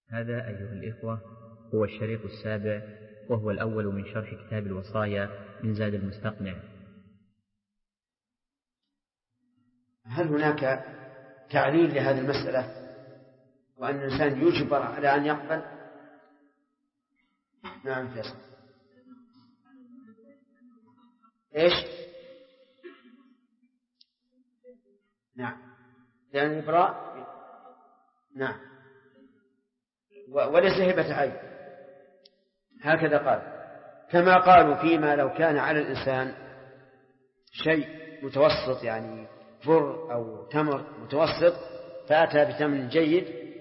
هذا أيها الإخوة هو الشريط السابع، وهو الأول من شرح كتاب الوصايا من زاد المستقنع. هل هناك تعليل لهذه المسألة وأن الإنسان يجبر على أن يقبل؟ نعم فيصل. إيش؟ نعم لأن الإبراء نعم وليس هبة عين، هكذا قال. كما قالوا فيما لو كان على الإنسان شيء متوسط، يعني بر أو تمر متوسط، فأتى بثمن جيد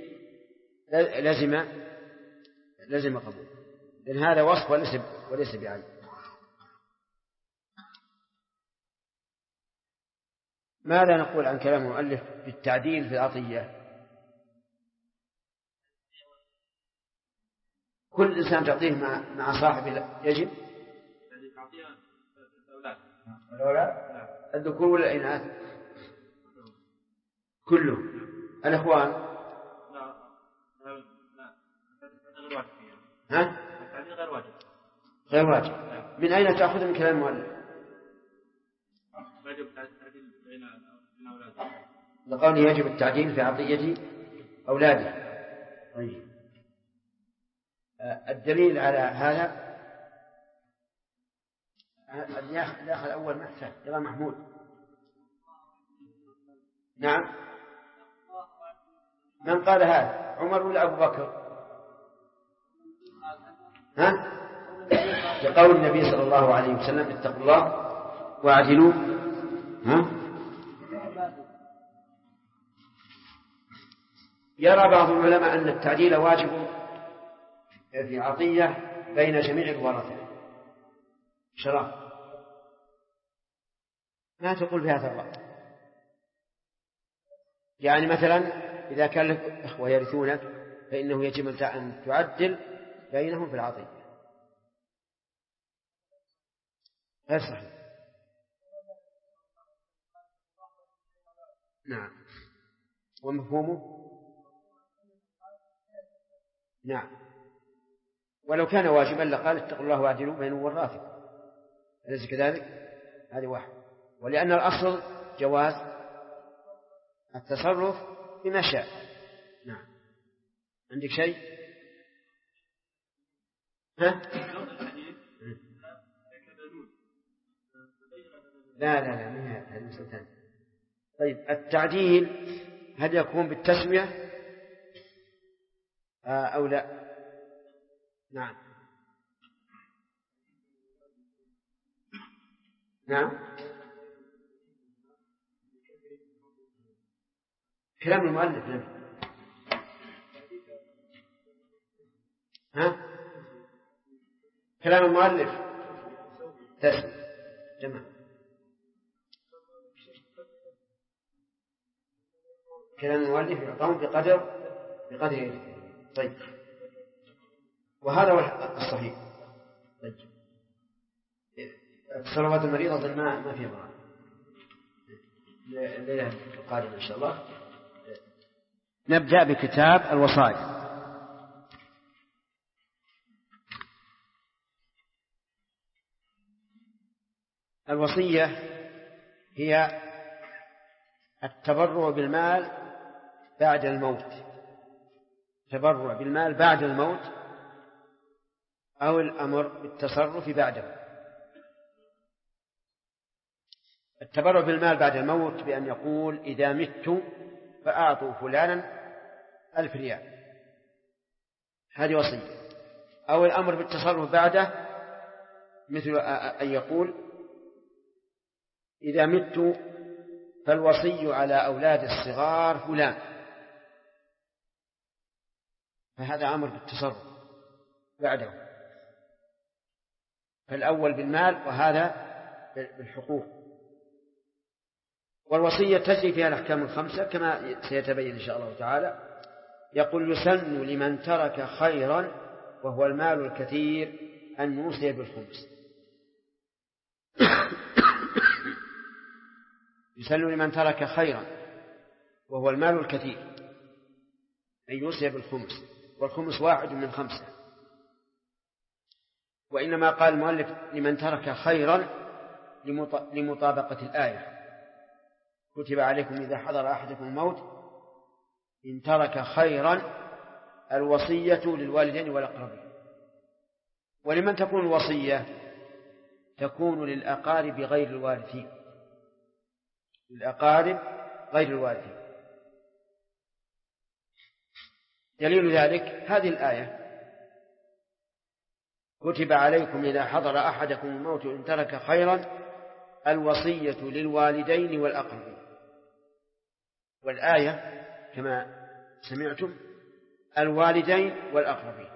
لازم قبول، لأن هذا وصف وليس بعين. ماذا نقول عن كلام المؤلف بالتعديل في العطية؟ كل إنسان تعطيه مع صاحبه يجب الأولاد الذكور ولا الإناث؟ كله. الإخوان ها؟ غير واجب. من أين تأخذ من كلام المؤلف؟ لقوله يجب التعديل في عطية أولاده. طيب. الدليل على هذا الأخ الأول محسن يا محمود. نعم. من قال هذا، عمر ولا أبو بكر؟ ها؟ لقول النبي صلى الله عليه وسلم اتقوا الله واعدلوا. ها؟ يرى بعض العلماء أن التعديل واجب في عطية بين جميع الورثة. شراب ما تقول في هذا الرأي؟ يعني مثلا إذا كان لك إخوة يرثونك فإنه يجب أن تعدل بينهم في العطية. غير صحيح. نعم. ومفهومه نعم. ولو كان واجبا لقال اتقوا الله واعدلوا بين ورثكم، أليس كذلك؟ هذه واحد. ولأن الأصل جواز التصرف بما شاء. نعم. عندك شيء؟ ها؟ لا من هذا المثال. طيب التعديل هل يكون بالتسوية أو لا؟ نعم. كلام المؤلف نعم. ها؟ كلام المؤلف تسوية جمع. كلام المؤلف يعطون بقدر. طيب. وهذا هو الصحيح. طيب. الصلوات المريضة ما فيها ضرر. الليلة القادمة إن شاء الله نبدأ بكتاب الوصايا. الوصية هي التبرع بالمال بعد الموت. تبرع بالمال بعد الموت أو الأمر بالتصرف بعده. التبرع بالمال بعد الموت بأن يقول إذا مت فأعطوا فلانا 1000 ريال، هذه وصية. أو الأمر بالتصرف بعده مثل أن يقول إذا مت فالوصي على أولاد الصغار فلان، فهذا أمر بالتصرف بعده. فالأول بالمال وهذا بالحقوق. والوصية تجري فيها الأحكام 5 كما سيتبين إن شاء الله تعالى. يقول يسن لمن ترك خيرا وهو المال الكثير أن يوصي بالخمس. يسن لمن ترك خيرا وهو المال الكثير أن يوصي بالخمس. والخمس 1 من 5. وإنما قال المؤلف لمن ترك خيرا لمطابقة الآية. كتب عليكم إذا حضر أحدكم الموت إن ترك خيرا الوصية للوالدين والأقربين. ولمن تكون الوصية؟ تكون للأقارب غير الوارثين، للأقارب غير الوارثين. دليل ذلك هذه الآية: كتب عليكم إذا حضر أحدكم الموت إن ترك خيرا الوصية للوالدين والأقربين. والآية كما سمعتم الوالدين والأقربين،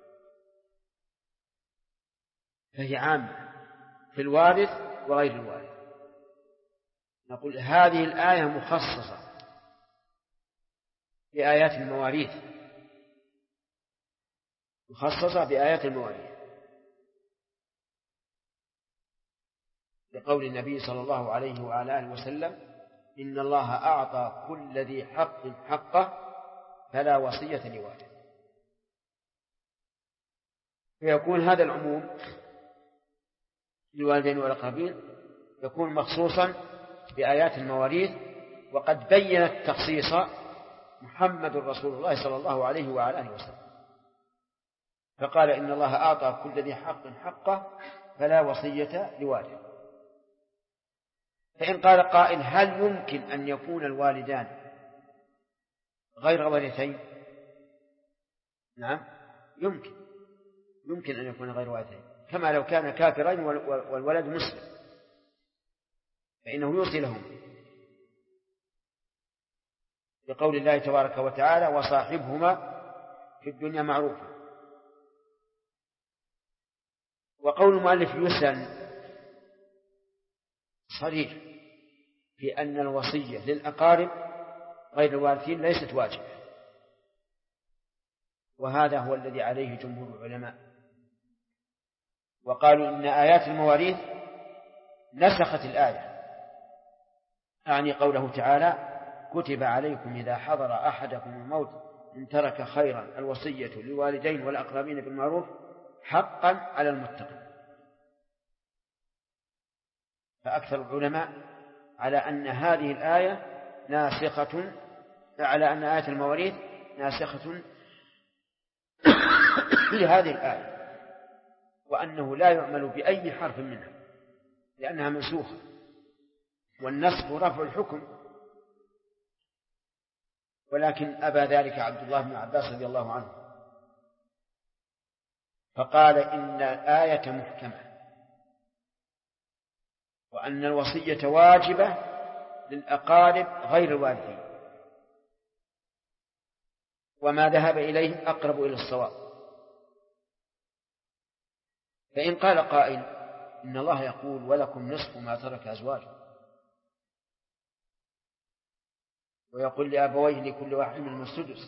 فهي عامة في الوارث وغير الوارث. نقول هذه الآية مخصصة بآيات المواريث، مخصصة بآيات المواريث، لقول النبي صلى الله عليه وعلى آله وسلم: إن الله أعطى كل ذي حق حقه فلا وصية لوارث. فيكون هذا العموم للوالدين والأقربين يكون مخصوصا بآيات المواريث. وقد بين التخصيص محمد رسول الله صلى الله عليه وعلى آله وسلم، فقال: إن الله أعطى كل ذي حق حقه فلا وصية لوارث. فإن قال قائل: هل يمكن أن يكون الوالدان غير وارثين؟ نعم، يمكن أن يكون غير وارثين، كما لو كان كافرين والولد مسلم فإنه يوصي لهم، لقول الله تبارك وتعالى: وصاحبهما في الدنيا معروفا. وقول المؤلف يسن صريح في أن الوصية للأقارب غير الوارثين ليست واجبة، وهذا هو الذي عليه جمهور العلماء. وقالوا إن آيات المواريث نسخت الآية، يعني قوله تعالى: كتب عليكم إذا حضر أحدكم الموت إن ترك خيرا الوصية للوالدين والأقربين بالمعروف حقا على المتقين. فأكثر العلماء على أن هذه الآية ناسخة، على أن آية المواريث ناسخة لهذه الآية، وأنه لا يعمل بأي حرف منها لأنها منسوخة، والنسخ رفع الحكم. ولكن أبى ذلك عبد الله بن عباس رضي الله عنه، فقال: إن الآية محكمة، وأن الوصية واجبة للأقارب غير الوارثين، وما ذهب إليه أقرب إلى الصواب. فإن قال قائل: إن الله يقول: ولكم نصف ما ترك أزواجكم، ويقول لأبويه لكل واحد منهم السدس،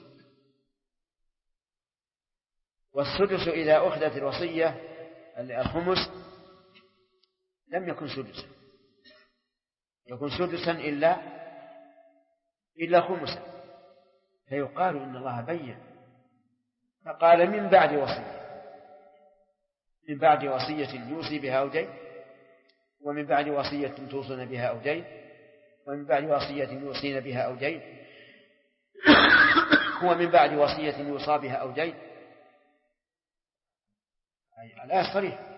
والسدس إذا أخذت الوصية الخمس لم يكن سدسا، يكون سدسا إلا خمسا، فيقال إن الله بين فقال: من بعد وصية يوصي بها أو دين، ومن بعد وصية توصون بها أو دين، ومن بعد وصية يوصين بها أو دين، ومن بعد وصية يوصى بها أو دين. الآية صريحة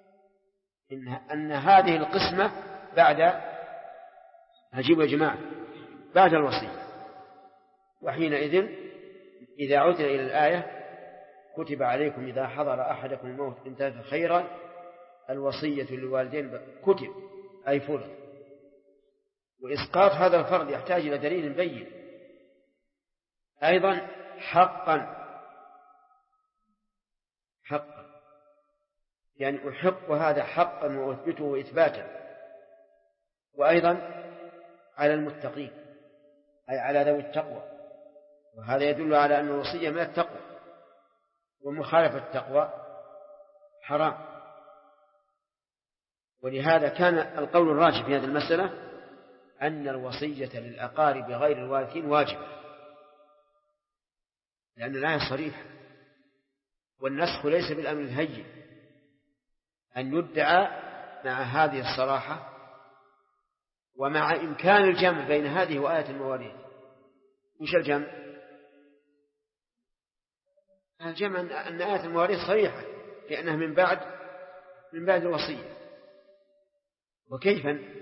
أن هذه القسمة بعد، أجيب يا جماعة، بعد الوصية. وحينئذ إذا عدنا إلى الآية: كتب عليكم إذا حضر أحدكم الموت إن ترك خيرا الوصية للوالدين، كتب أي فرض. وإسقاط هذا الفرض يحتاج إلى دليل بين. أيضا حقا يعني أحق هذا حقا وأثبته إثباتا. وأيضا على المتقين أي على ذوي التقوى، وهذا يدل على أن الوصية من التقوى، ومخالفة التقوى حرام. ولهذا كان القول الراجح في هذه المسألة أن الوصية للأقارب غير الوارثين واجبة، لأن الآية صريحة والنسخ ليس بالأمر الهين أن يدعى مع هذه الصراحة ومع إمكان الجمع بين هذه وآية المواريث. وش الجمع؟ الجمع أن آية المواريث صريحة لأنها من بعد الوصية. وكيف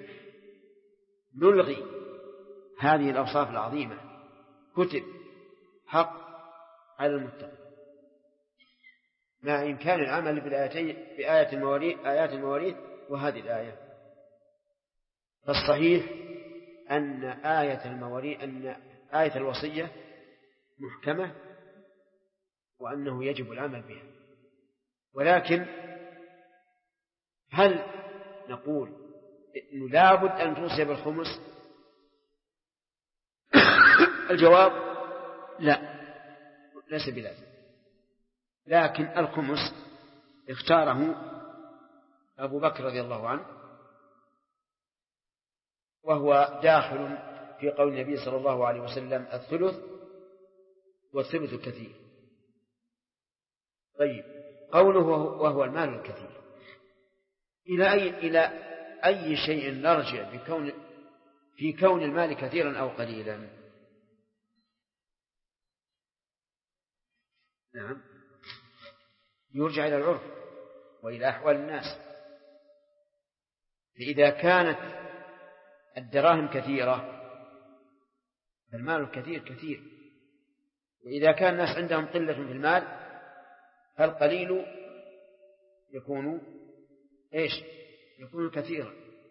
نلغي هذه الأوصاف العظيمة؟ كتب حق على المتقين مع إمكان العمل بآيات المواريث وهذه الآية. فالصحيح أن آية الوصية محكمة وأنه يجب العمل بها. ولكن هل نقول إنه لابد أن توصي بالخمس؟ الجواب لا، ليس بلازم. لكن الخمس اختاره أبو بكر رضي الله عنه، وهو داخل في قول النبي صلى الله عليه وسلم الثلث والثلث الكثير. طيب، قوله وهو المال الكثير، إلى أي شيء نرجع في كون المال كثيرا أو قليلا؟ نعم، يرجع إلى العرف وإلى أحوال الناس. فإذا كانت الدراهم كثيرة فالمال الكثير كثير، وإذا كان الناس عندهم قلة في المال فالقليل يكون كثيرا.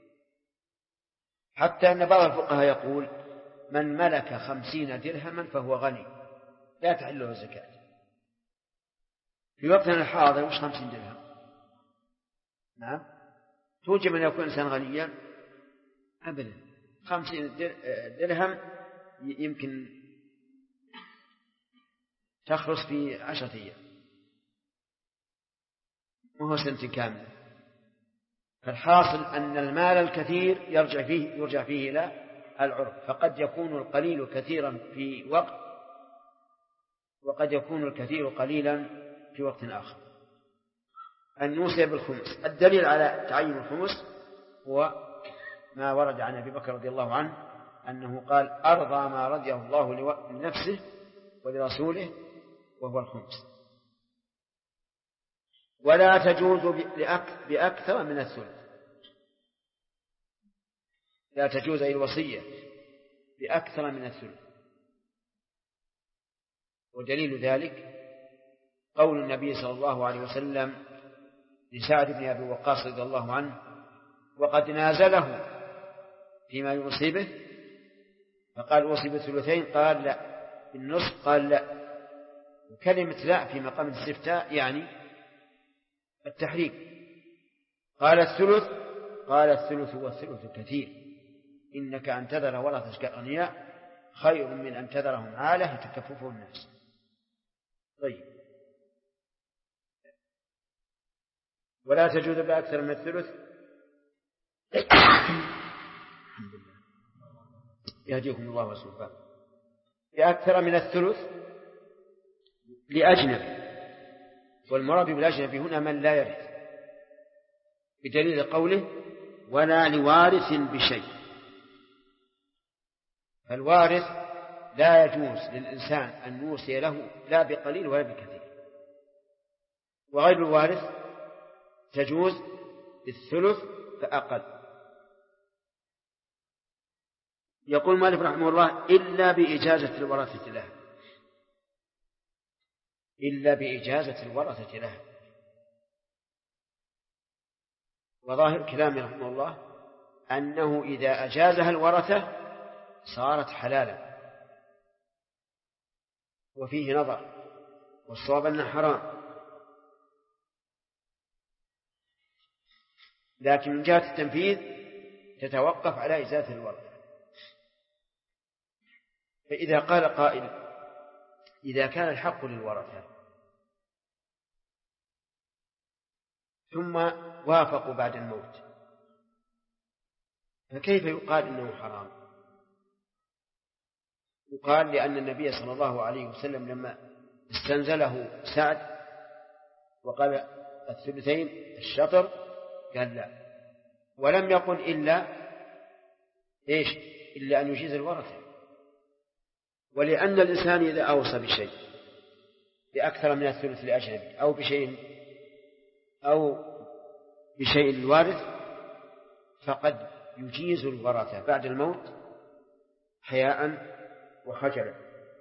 حتى أن بعض الفقهاء يقول من ملك 50 درهما فهو غني لا تحل له الزكاة. في وقتنا الحاضر وش 50 درهم؟ نعم، توجب أن يكون إنسان غنيا؟ أبدا. 50 درهم يمكن تخلص في 10 أيام، وهو سنة كاملة. فالحاصل أن المال الكثير يرجع فيه إلى العرف، فقد يكون القليل كثيرا في وقت وقد يكون الكثير قليلا في وقت آخر. أن يوصي بالخمس، الدليل على تعيين الخمس هو ما ورد عن أبي بكر رضي الله عنه أنه قال أرضى ما رضيه الله لنفسه ولرسوله وهو الخمس. ولا تجوز بأكثر من الثلث، لا تجوز أي الوصية بأكثر من الثلث. ودليل ذلك قول النبي صلى الله عليه وسلم لسعد بن أبي وقاص رضي الله عنه وقد نازله فيما يوصي به، فقال أوصي بالثلثين، قال لا. بالنصف، قال لا. وكلمة لا في مقام الاستفتاء يعني التحريم. قال الثلث، قال الثلث والثلث كثير، إنك أن تذر ورثتك أغنياء خير من أن تذرهم عالة يتكففه الناس. طيب، ولا تجوز بأكثر من الثلث الحمد لله يهديكم الله وسلم. بأكثر من الثلث لأجنبي، والمراد بالأجنبي هنا من لا يرث، بدليل قوله ولا لوارث بشيء. فالوارث لا يجوز للإنسان أن يوصي له لا بقليل ولا بكثير. وغير الوارث تجوز بالثلث فأقل. يقول مالك رحمه الله إلا بإجازة الورثة له، إلا بإجازة الورثة له. وظاهر كلامه رحمه الله أنه إذا أجازها الورثة صارت حلالا، وفيه نظر، والصواب أنه حرام. لكن من جهة التنفيذ تتوقف على إجازة الورثة. فإذا قال قائل إذا كان الحق للورثة ثم وافقوا بعد الموت فكيف يقال إنه حرام؟ يقال لأن النبي صلى الله عليه وسلم لما استنزله سعد وقال الثلثين الشطر، قال لا، ولم يقل إلا إيش؟ إلا أن يجيز الورثة. ولأن الإنسان إذا أوصى بشيء بأكثر من الثلث لأجنبي أو بشيء للوارث فقد يجيز الورثة بعد الموت حياء وخجلا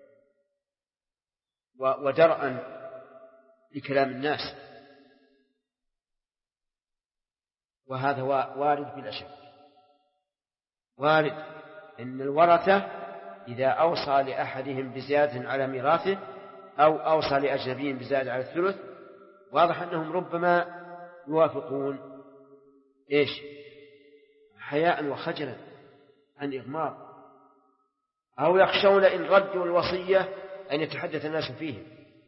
ودرءا لكلام الناس، وهذا وارد بلا شك، وارد إن الورثة إذا أوصى لأحدهم بزيادة على ميراثه أو أوصى لأجنبي بزيادة على الثلث، واضح أنهم ربما يوافقون إيش؟ حياء وخجلا عن إغماض، أو يخشون إن ردوا الوصية أن يتحدث الناس فيه.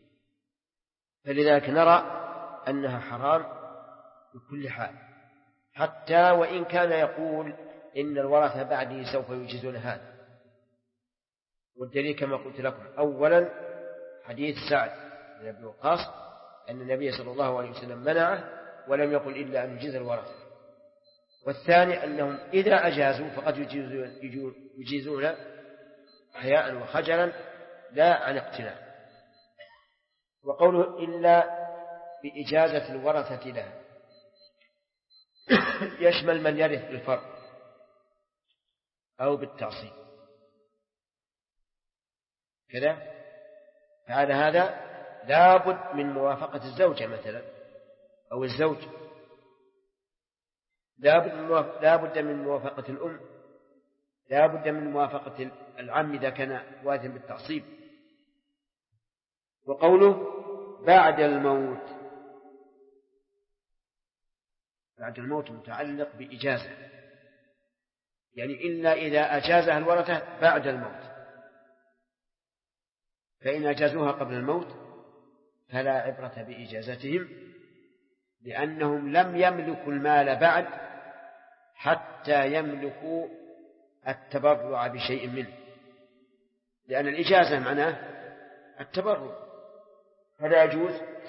فلذلك نرى أنها حرام بكل حال، حتى وإن كان يقول إن الورثة بعدي سوف يجيزون هذا. والدليل كما قلت لكم أولا حديث سعد بن أبي وقاص أن النبي صلى الله عليه وسلم منعه ولم يقل إلا أن يجيز الورثة. والثاني أنهم إذا أجازوا فقد يجيزون حياء وخجلا لا عن اقتناع. وقوله إلا بإجازة الورثة له يشمل من يرث بالفرق أو بالتعصيب كذا. فعلى هذا لابد من موافقة الزوجة مثلا أو الزوج، لابد من موافقة الأم، لابد من موافقة العم إذا كان وارثا بالتعصيب. وقوله بعد الموت، بعد الموت متعلق بإجازة، يعني إلا إذا أجازها الورثة بعد الموت، فإن أجازوها قبل الموت فلا عبرة بإجازتهم، لأنهم لم يملكوا المال بعد حتى يملكوا التبرع بشيء منه، لأن الإجازة معناه التبرع، فلا يجوز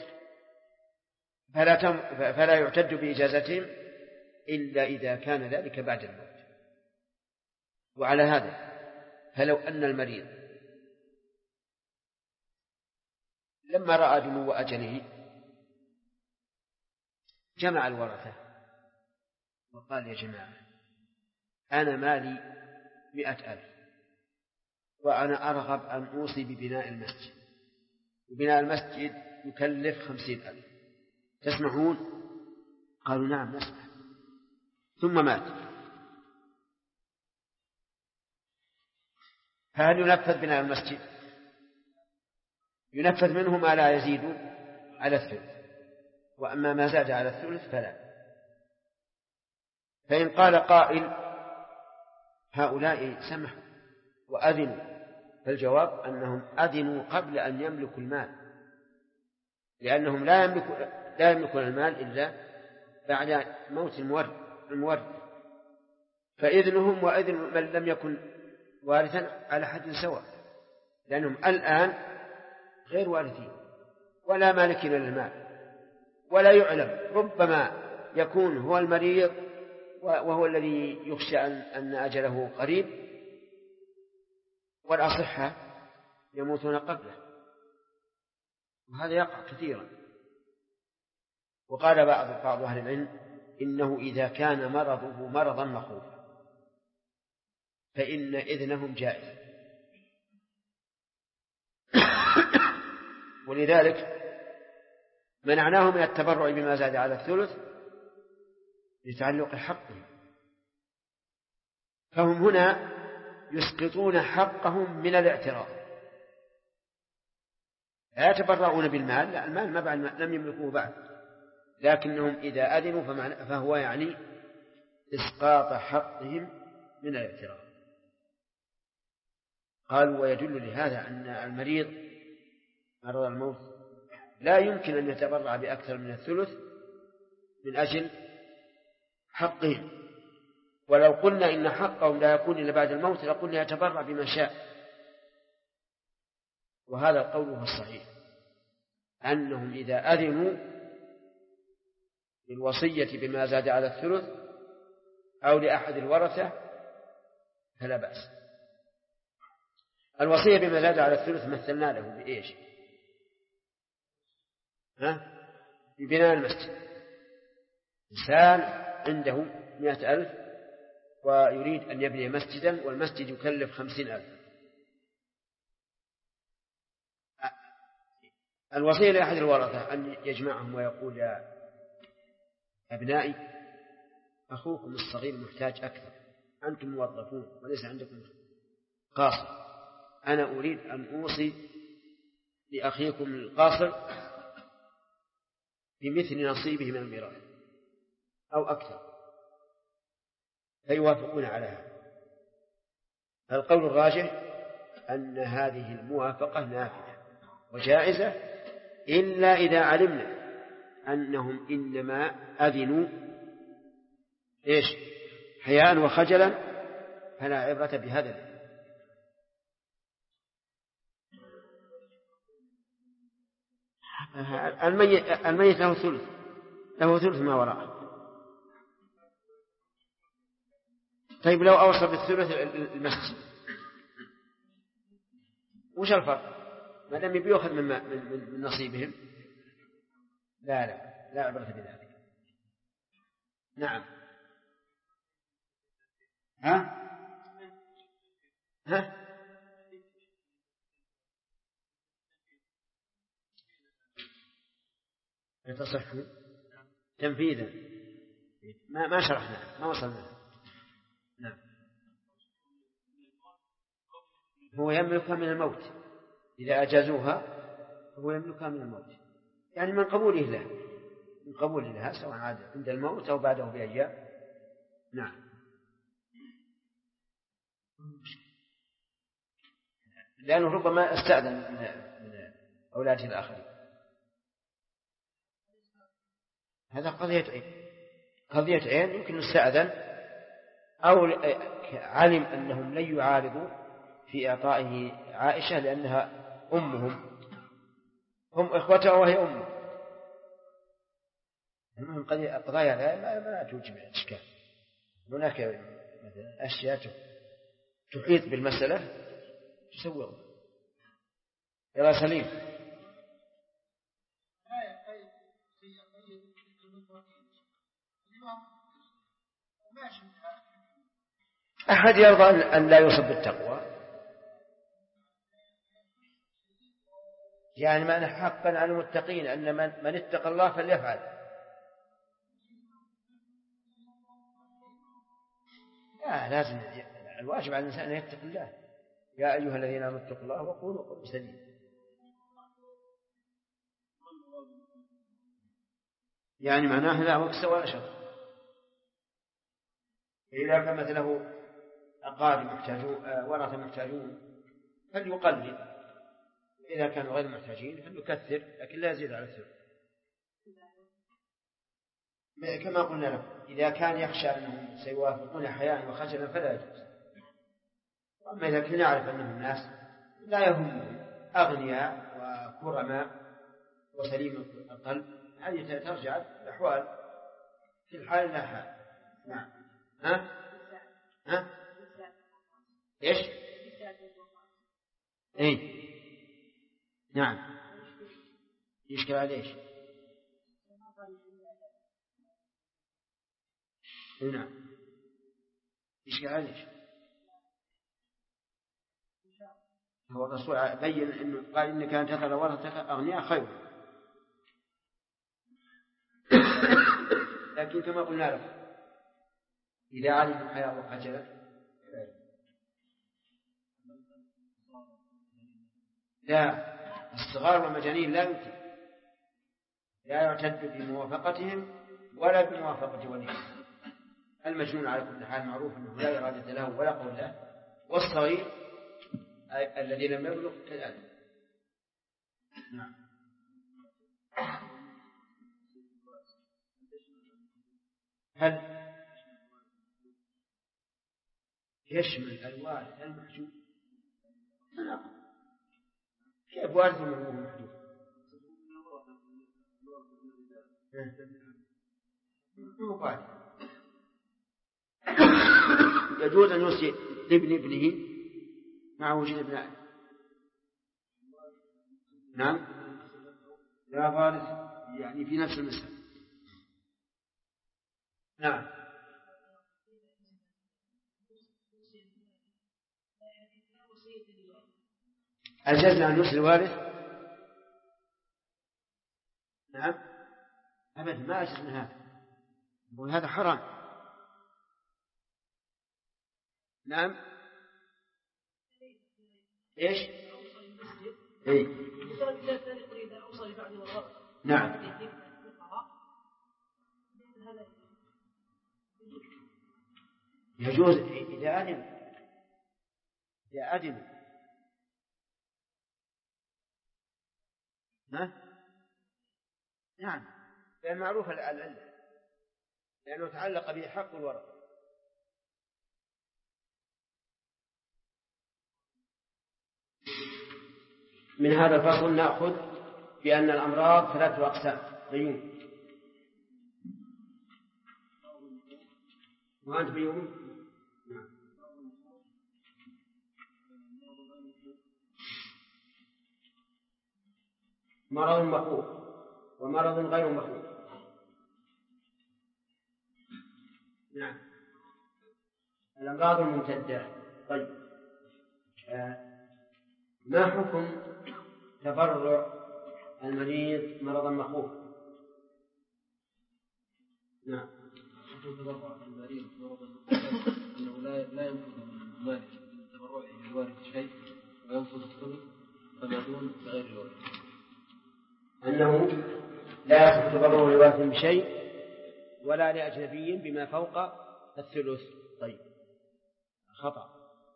فلا يعتد بإجازتهم إلا إذا كان ذلك بعد الموت. وعلى هذا فلو أن المريض لما رأى دنو أجله جمع الورثة وقال يا جماعة أنا مالي 100,000 وأنا أرغب أن أوصي ببناء المسجد، وبناء المسجد يكلف 50,000، تسمحون؟ قالوا نعم نسمح. ثم مات، فهل ينفذ بناء المسجد؟ ينفذ منه ما لا يزيد على الثلث، وأما ما زاد على الثلث فلا. فإن قال قائل هؤلاء سمحوا وأذنوا، فالجواب أنهم أذنوا قبل أن يملكوا المال، لأنهم لا يملكون المال إلا بعد موت المورث، فإذنهم وإذن من لم يكن وارثا على حد سواء، لأنهم الآن غير وارثين ولا مالكين للمال، ولا يعلم، ربما يكون هو المريض وهو الذي يخشى أن أجله قريب، والأصحة يموتون قبله، وهذا يقع كثيرا. وقال بعض أهل العلم إنه إذا كان مرضه مرضا مخوفا فإن إذنهم جائز، ولذلك منعناه من التبرع بما زاد على الثلث لتعلق حقه، فهم هنا يسقطون حقهم من الاعتراض، لا يتبرعون بالمال، لا، المال ما بعد لم يملكوه بعد، لكنهم إذا أذنوا فهو يعني إسقاط حقهم من الاعتراض. قالوا ويدل لهذا أن المريض مرض الموت لا يمكن أن يتبرع بأكثر من الثلث من أجل حقهم، ولو قلنا إن حقهم لا يكون إلا بعد الموت لقلنا يتبرع بما شاء. وهذا قوله الصحيح أنهم إذا أذنوا للوصية بما زاد على الثلث أو لأحد الورثة فلا بأس. الوصية بما زاد على الثلث مثلنا له بإيش؟ ببناء المسجد. إنسان عنده 100,000 ويريد أن يبني مسجدا والمسجد يكلف 50,000. الوصية لأحد الورثة أن يجمعهم ويقول يا أبنائي أخوكم الصغير محتاج أكثر، أنتم موظفون وليس عندكم قاصر، أنا أريد أن أوصي لأخيكم القاصر بمثل نصيبه من الميراث أو أكثر، فيوافقون على هذا. القول الراجح أن هذه الموافقة نافعة وجائزة إلا إذا علمنا أنهم إنما أذنوا حياء وخجلا فلا عبرة بهذا. الميت له ثلث ما وراءه. طيب لو أوصى بالثلث المسجد وش الفرق؟ ما دام بيأخذ من نصيبهم لا عبرة بذلك. نعم. ها يتصح تنفيذا ما شرحنا ما وصلنا. نعم. هو يملكها من الموت إذا أجازوها، هو يملكها من الموت يعني من قبوله لها سواء عاد عند الموت أو بعده بأيام. نعم. لأنه ربما استأذن من أولاده الآخرين. هذا قضية عين يمكن استأذن أو علم أنهم لن يعارضوا في إعطائه عائشة لأنها أمهم، هم إخوتها وهي أمه. المهم قضايا ما توجب إشكال. هناك أشياء تحيط بالمسألة تسوغ. يا سليم. أحد يرضى أن لا يوصف بالتقوى؟ يعني ما حقا على المتقين أن من اتقى الله فليفعل. لازم الواجب على الإنسان أن يتقي الله. يا أيها الذين آمنوا اتقوا الله وقولوا قولا سديدا. يعني معناه لا وكس ولا شر. إذا كان مثله أقارب محتاجون ورثة محتاجون فليقلل، إذا كانوا غير محتاجين فليكثر لكن لا يزيد على الثلث كما قلنا لكم. إذا كان يخشى أنهم سيوافقون حياء وخجلا فلا يجوز. أما إذا كنا نعرف أنهم ناس لا يهمهم أغنياء وكرماء وسليم القلب هذه ترجع الأحوال في الحال لا حال. نعم. إيش؟ نعم. يشكل على إيش؟ نعم. يشكل على إيش؟ هو الرسول بين إنه قال إنك أن تذر ورثتك أغنياء خير. لكن كما قلنا لكم إذا علم الحياة وخجلت لا، الصغار والمجانين لا يعتد بموافقتهم ولا بموافقة وليهم. المجنون على كل حال معروف أنه لا إرادة له ولا قول له، والصغير الذي لم يبلغ كذلك. نعم. هل يشمل الوارث المحجوب؟ كيف وارث من هو محجوب؟ يجوز أن يوصي لابن ابنه مع وجود ابنائه. نعم لا وارث يعني في نفس المسألة. نعم أجزنا أن يوصي الوارث. نعم أبدا ما أجزنا هذا، وهذا حرام. نعم إيش إيه؟ نعم يجوز إذا أدم. نعم لأن معروف العلة لأنه تعلق به حق الورث. من هذا الفصل نأخذ بأن الأمراض 3 أقسام. بيوم وأنت بيوم. مرض مخوف ومرض غير مخوف. نعم الأمراض الممتدة. طيب ما حكم تبرع المريض مرضا مخوفا؟ نعم تبرع المريض مرضا مخوفا أنه لا ينفذ من ماله من تبرعه للوارث شيء وينفذ الثلث فما دون غير الوارث. أنه لا يصح تبرع لوارث بشيء ولا لأجنبي بما فوق الثلث. طيب خطأ.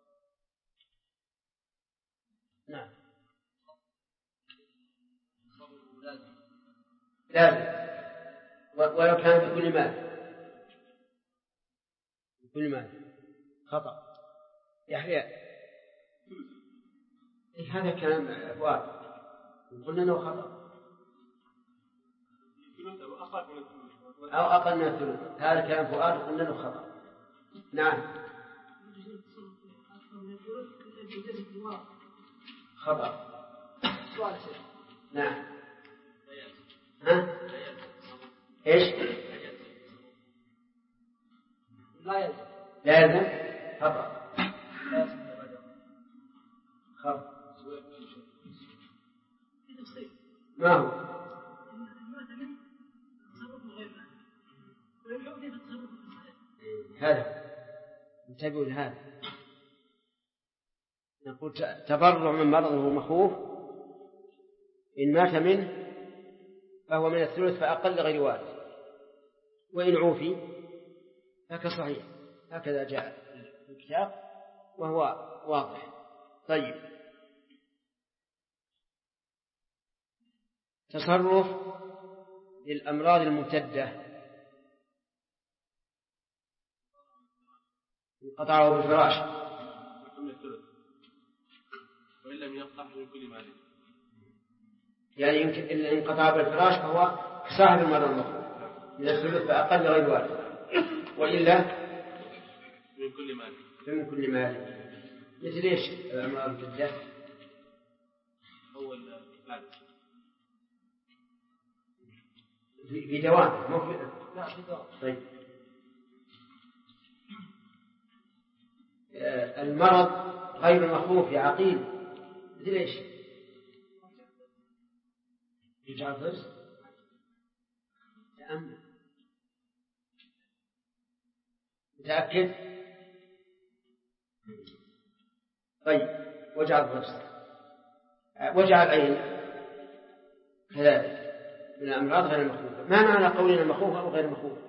نعم لازم ولو كان بكل مال خطأ. يحيى هذا كلام أفواد قلنا أنه خطأ أو أقل من الثلث. هذا كلام فؤاد قلنا أنه خطأ. نعم خطأ. نعم إيش لا يلزم خطأ. ما هو هذا انتبهوا لهذا. نقول تبرع من مرضه مخوف إن مات منه فهو من الثلث فأقل غير وارث، وإن عوفي فك صحيح. هكذا جاء في الكتاب وهو واضح. طيب تصرف للأمراض الممتدة. انقطعه بالفراش وإن لم يقطع من كل ماله، يعني يمكن إلا انقطع بالفراش فهو صاحب المرض المخوف من الثلث فأقل غير وارث، وإلا من كل ماله. مثل إيش الأمراض الممتدة؟ أول في دوام مو في دوام. طيب المرض غير المخوف يا عقيل مثل إيش؟ يجعل ضرس تأمل متأكد. طيب وجع الضرس وجع العين كذلك من الأمراض غير المخوفة. ما معنى قولنا المخوفة أو غير المخوفة؟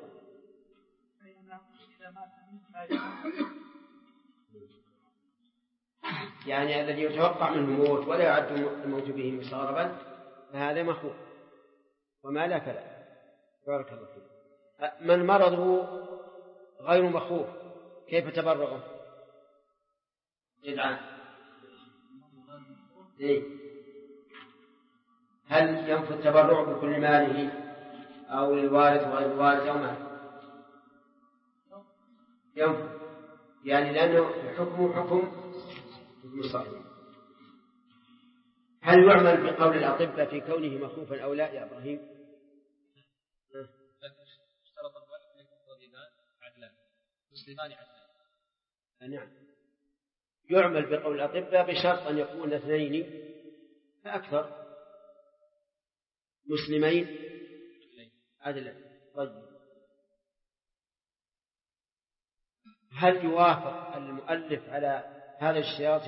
يعني الذي يتوقع منه موت ولا يعد الموت به مصاربا فهذا مخوف، وما لا فلا. بارك الله فيك. من مرضه غير مخوف كيف تبرعه؟ جدعان هل ينفذ التبرع بكل ماله أو للوارث وغير الوارث أو ما؟ ينفذ، يعني لأنه حكمه حكم صحيح. هل يعمل بقول الأطباء في كونه مخوفا أو لا يا إبراهيم؟ اشترط المؤلف أن يكون طبيبان عدلان مسلمان عدلان. نعم، يعمل بقول الأطباء بشرط أن يكون اثنين فأكثر مسلمين عدلا. طيب، هل يوافق المؤلف على هذا الاشتراط؟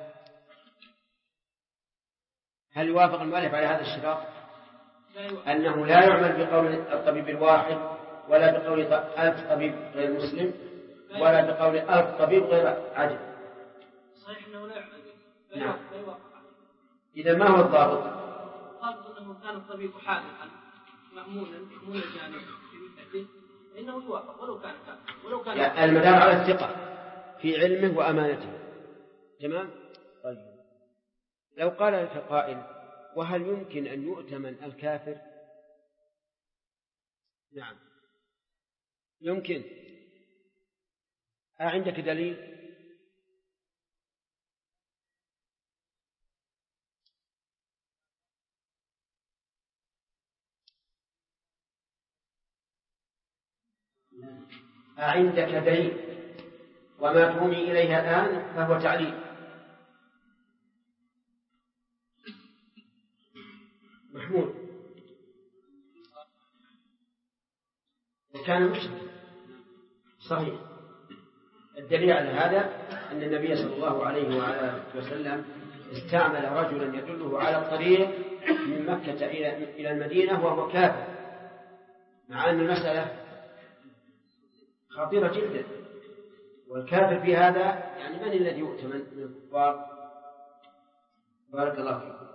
هل يوافق المؤلف على هذا الاشتراط أنه لا يعمل بقول الطبيب الواحد ولا بقول 1000 طبيب غير مسلم ولا بقول 1000 طبيب غير عدل؟ صحيح أنه لا يعمل. نعم. إذا ما هو الضابط؟ قال أنه كان الطبيب حاذقا مأمونا جانبا في مدته إنه يوافق ولو كان يعني المدار على الثقة في علمه وأمانته. تمام. طيب، لو قال لك قائل: وهل يمكن أن يؤتمن الكافر؟ نعم يمكن. عندك دليل؟ عندك دليل؟ وما تهمي إليها الآن فهو تعليل. محمود وكان مشرك صحيح. الدليل على هذا أن النبي صلى الله عليه وعلى وسلم استعمل رجلا يدله على الطريق من مكة إلى المدينة وهو كافر، مع أن المسألة خطيرة جدا، والكافر في هذا يعني من الذي يؤتمن من الكفار؟ بارك الله فيكم.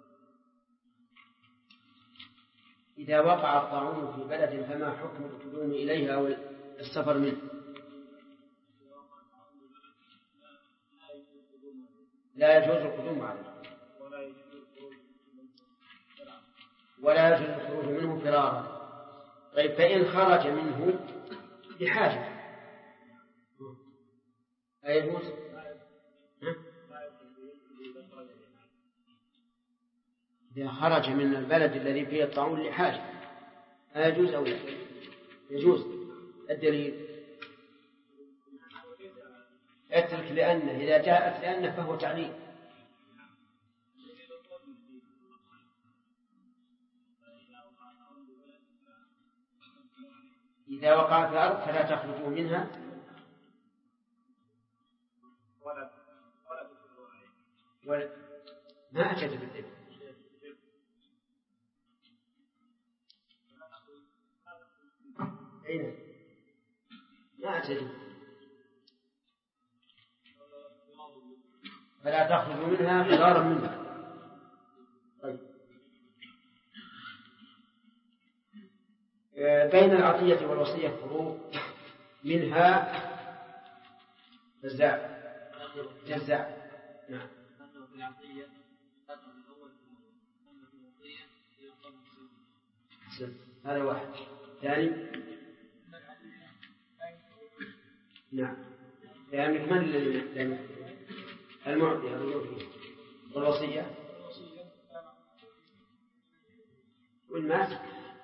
إذا وقع الطاعون في بلد فما حكم القدوم إليها والسفر منه؟ لا يجوز القدوم عليه ولا يجوز الخروج منه فرارا. طيب، فإن خرج منه لحاجة أيجوز؟ إذا خرج من البلد الذي فيه الطاعون لحاجة أيجوز أو لا؟ يجوز. الدليل: اترك لأنه، إذا جاءت لأنه فهو تعليل. إذا وقع في الأرض فلا تخرجوا منها ولا ما أجد بالدليل. أين ما أجد فلا تخرجوا منها فرارا منها. طيب، بين العطية والوصية فروق منها جزاء. نعم. هذا واحد. ثاني نعم، يعني من المعطي والوصية والمال.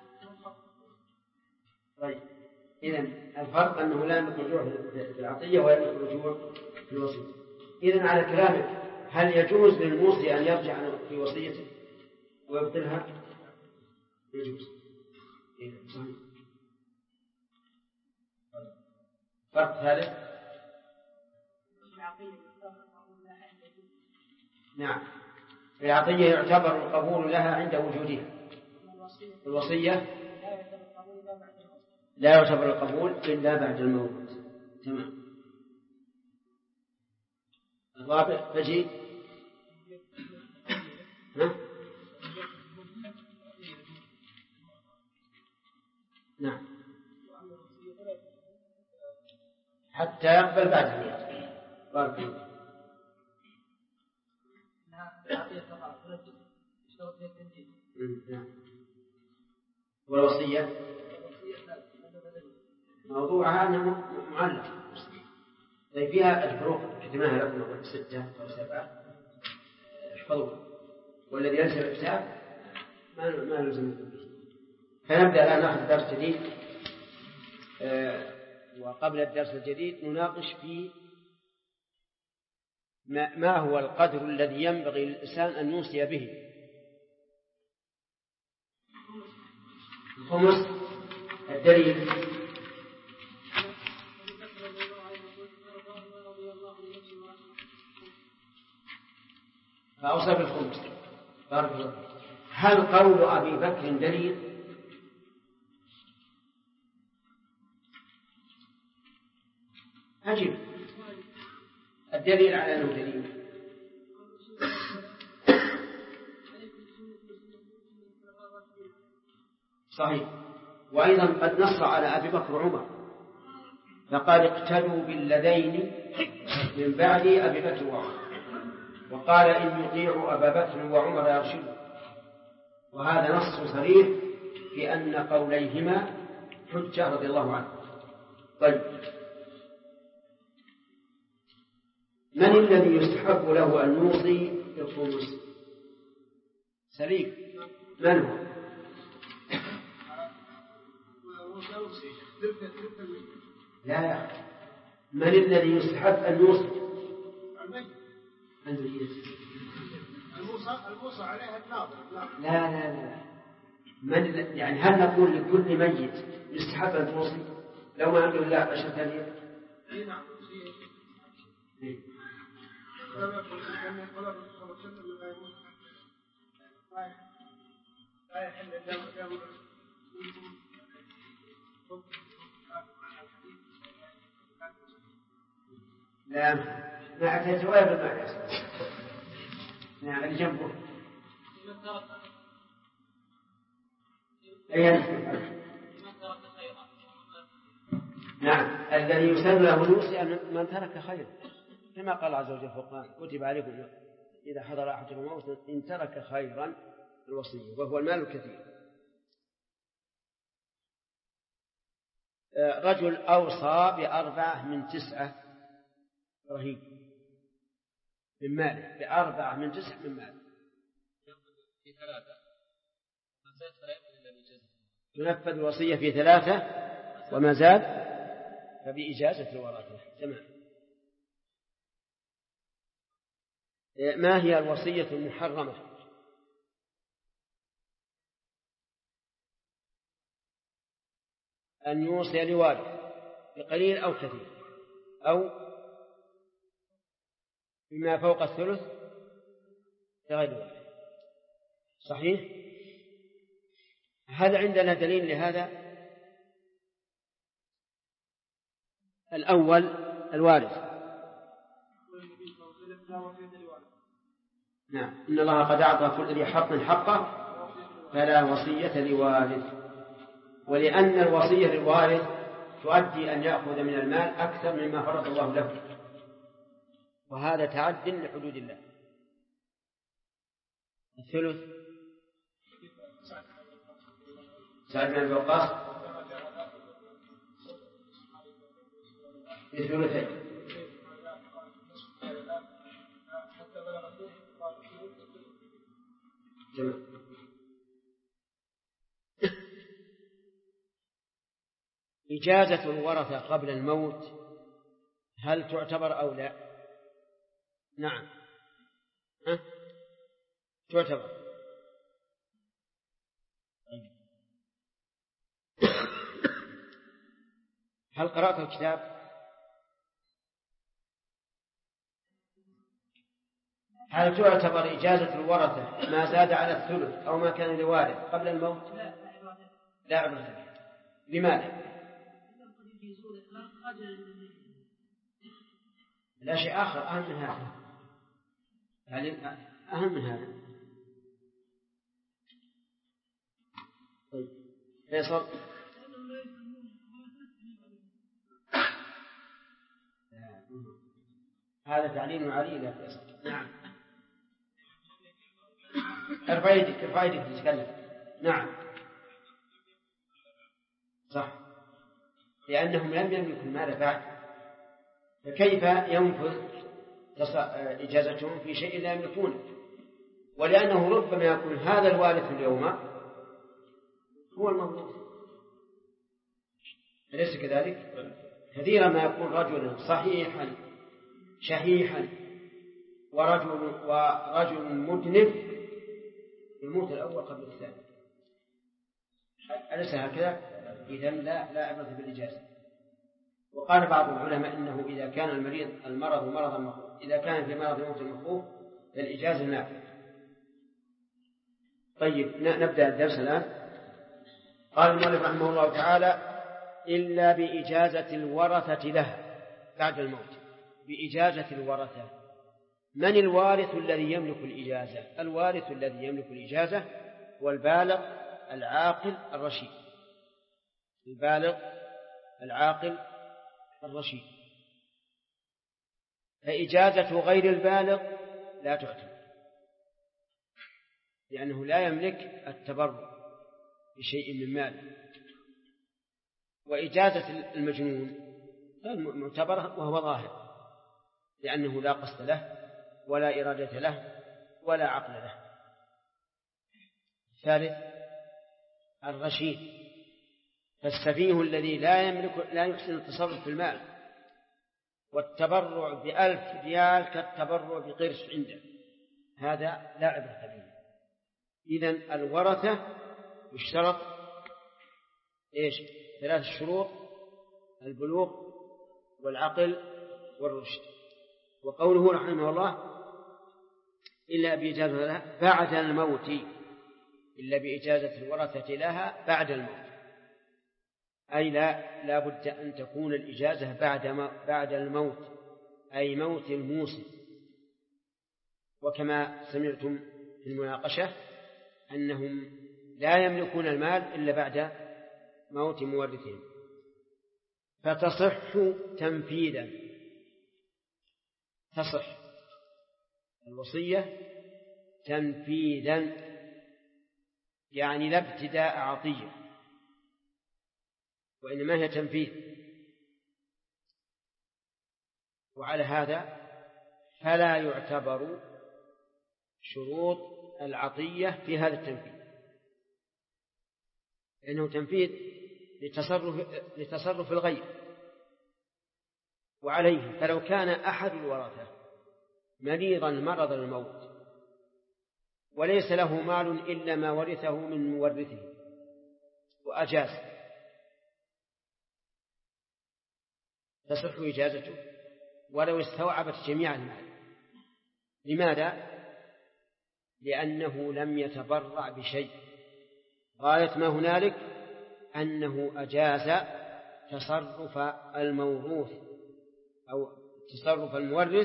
طيب، إذن الفرق أنه لا يملك الرجوع في العطية ولا يملك الرجوع في الوصية. إذن على كلامك، هل يجوز للموصي أن يرجع في وصيته ويبطلها؟ يجوز. صحيح. فرق ثالث. نعم، العطية يعتبر القبول لها عند وجودها، الوصية لا يعتبر القبول إلا بعد الموت. تمام. الرابع فجي. نعم، حتى يقبل بعد الموت. بارك الله. والوصية موضوعها أنه معلق طيب فيها الفروق كتبناها لكم 6 أو 7 احفظوها، والذي ليس بالكتاب ما نلزم به. فنبدأ الآن نأخذ درس جديد، وقبل الدرس الجديد نناقش في ما هو القدر الذي ينبغي للإنسان أن يوصي به. الخمس الدليل فأوصى بالخمس. بارك الله. هل قول أبي بكر دليل؟ عجيب، الدليل على أنه دليل. صحيح. وأيضا قد نص على أبي بكر وعمر فقال اقتدوا بالذين من بعد أبي بكر وعمر، وقال إن يطيعوا أبا بكر وعمر يرشدوا، وهذا نص صريح في أن قوليهما حجة رضي الله عنه. طيب، من الذي يستحب له أن يوصي بالخمس؟ سليم، من هو؟ لا يا أخي، من الذي يستحب أن يوصي؟ الموصى عليها الناظر. لا من يعني هل نقول لكل ميت يستحب أن توصي لو ما عنده إلا 10 ثانية؟ نعم. لا ما أتيت ولا بالمعنى. نعم اللي جنبه. نعم الذي يسن له الوصي من ترك خير، كما قال عز وجل في القرآن كتب عليكم إذا حضر أحدكم الموت إن ترك خيرا الوصية، وهو المال الكثير. رجل أوصى ب4 من 9 رهيب من ماله، ب4 من 9 من ماله، في 3 تنفذ الوصية في 3 وما زاد فبإجازة الورثة. تمام. ما هي الوصية المحرمة؟ أن يوصي لوارث بقليل أو كثير أو بما فوق الثلث لغير وارث. صحيح؟ هل عندنا دليل لهذا؟ الأول الوارث. نعم، إن الله قد أعطى كل ذي حق حقه فلا وصية لوارث، ولأن الوصية للوارث تؤدي أن يأخذ من المال أكثر مما فرض الله له، وهذا تعد لحدود الله. الثلث سعد بن أبي وقاص الثلثين. إجازة الورثة قبل الموت هل تعتبر أو لا؟ نعم تعتبر. هل قرأت الكتاب؟ هل تعتبر إجازة الورثة ما زاد على الثلث أو ما كان لوارث قبل الموت؟ لا عبرة. لماذا؟ لا شيء آخر أهم من هذا، يعني أهم من هذا. طيب فيصل، هذا تعليل علي يا فيصل. نعم ارفع يدك تتكلم. نعم صح، لأنهم لم يملكوا المال بعد، فكيف ينفذ إجازتهم في شيء لا يملكونه؟ ولأنه ربما يكون هذا الوارث اليوم هو الموروث، أليس كذلك؟ كثيرا ما يكون رجلا صحيحا شحيحا ورجل مدنف يموت الأول قبل الثاني، أليس هكذا؟ إذن لا عبرة بالإجازة. وقال بعض العلماء إنه إذا كان المرض مرضا مخوف، إذا كان في مرض موت مخوف فالإجازة نافذة. طيب نبدأ الدرس الآن. قال المؤلف رحمه الله تعالى: إلا بإجازة الورثة لها بعد الموت. بإجازة الورثة. من الوارث الذي يملك الإجازة؟ الوارث الذي يملك الإجازة هو البالغ العاقل الرشيد. البالغ العاقل الرشيد. فإجازة غير البالغ لا تعتبر، لأنه لا يملك التبرع بشيء من ماله. وإجازة المجنون معتبرة وهو ظاهر، لأنه لا قصد له ولا إرادة له ولا عقل له. الثالث الرشيد، فالسفيه الذي لا يحسن التصرف في المال، والتبرع ب1000 ريال كالتبرع بقرش عنده، هذا لا عبرة به. إذن الورثة يشترط إيش؟ 3 شروط: البلوغ والعقل والرشد. وقوله رحمه الله: إلا بإجازة لها بعد الموت. إلا بإجازة الورثة لها بعد الموت، أي لا بد أن تكون الإجازة بعد الموت، أي موت الموصي. وكما سمعتم في المناقشة أنهم لا يملكون المال إلا بعد موت مورثهم. فتصح تنفيذا، تصح الوصية تنفيذا، يعني لا ابتداء عطية، وإنما هي تنفيذ. وعلى هذا فلا يعتبر شروط العطية في هذا التنفيذ، لأنه تنفيذ لتصرف الغير. وعليه فلو كان أحد الورثة مريضا مرض الموت وليس له مال إلا ما ورثه من مورثه وأجاز، تصح إجازته ولو استوعبت جميع المال. لماذا؟ لأنه لم يتبرع بشيء، غاية ما هنالك أنه أجاز تصرف الموروث أو تصرف المورث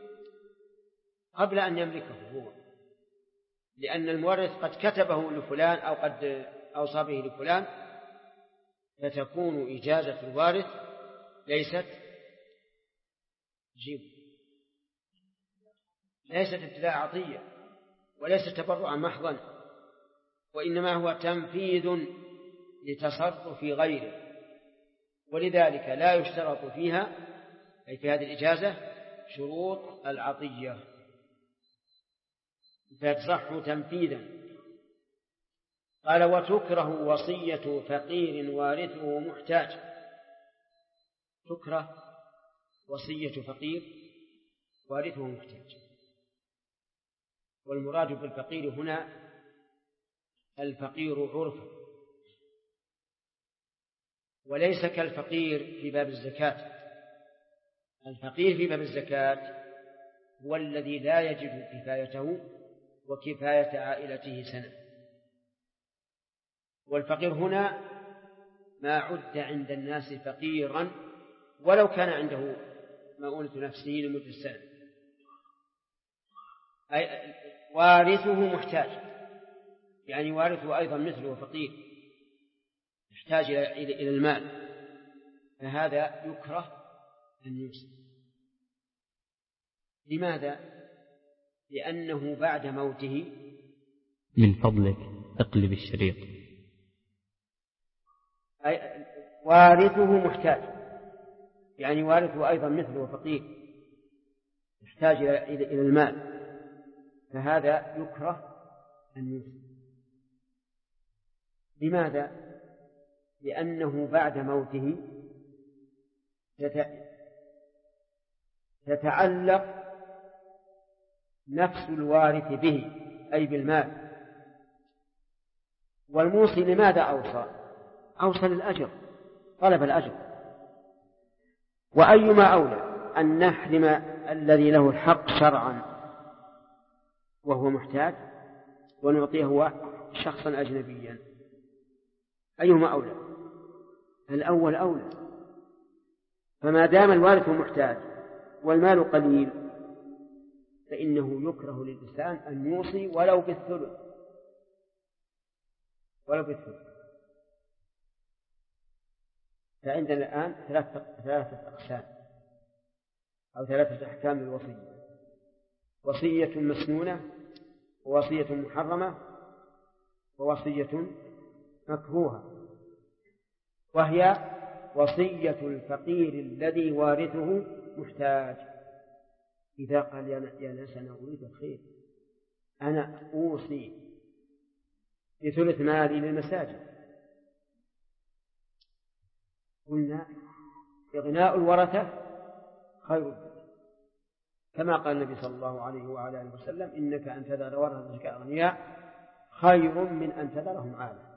قبل أن يملكه هو، لأن المورث قد كتبه لفلان أو قد أوصى به لفلان، فتكون إجازة الوارث ليست ابتداء عطية وليست تبرعا محضا، وإنما هو تنفيذ لتصرف غيره. ولذلك لا يشترط فيها، أي في هذه الإجازة، شروط العطية، فتصح تنفيذا. قال: وتكره وصية فقير وارثه محتاج. تكره وصية فقير وارثه محتاج. والمراد بالفقير هنا الفقير عرفا، وليس كالفقير في باب الزكاة. الفقير في باب الزكاة هو الذي لا يجد كفايته وكفاية عائلته سنة. والفقير هنا ما عد عند الناس فقيرا ولو كان عنده مؤونة نفسه لمدة السنة. وارثه محتاج، يعني وارثه أيضا مثله فقير يحتاج إلى المال، فهذا يكره أن يوصي. لماذا؟ لأنه بعد موته. من فضلك اقلب الشريط. وارثه محتاج، يعني وارثه أيضا مثله فقير يحتاج إلى المال، فهذا يكره أن يوصي. لماذا؟ لأنه بعد موته تتعلق نفس الوارث به أي بالمال. والموصي لماذا أوصى للأجر، طلب الأجر. وأيما أولى أن نحرم الذي له الحق شرعا وهو محتاج ونعطيه هو شخصا أجنبيا، أيهما أولى؟ الأول أولى. فما دام الوارث محتاج والمال قليل فإنه يكره للإنسان أن يوصي ولو بالثلث، فعندنا الآن ثلاثة أقسام أو ثلاثة أحكام للوصية: وصية مسنونة، ووصية محرمة، ووصية مكروهة. وهي وصية الفقير الذي وارثه محتاج، إذا قال يا ناس أنا أريد الخير، أنا أوصي بثلث مالي للمساجد، قلنا إغناء الورثة خير، كما قال النبي صلى الله عليه وعلى آله وسلم: إنك أن تذر ورثتك أغنياء خير من أن تذرهم عالة.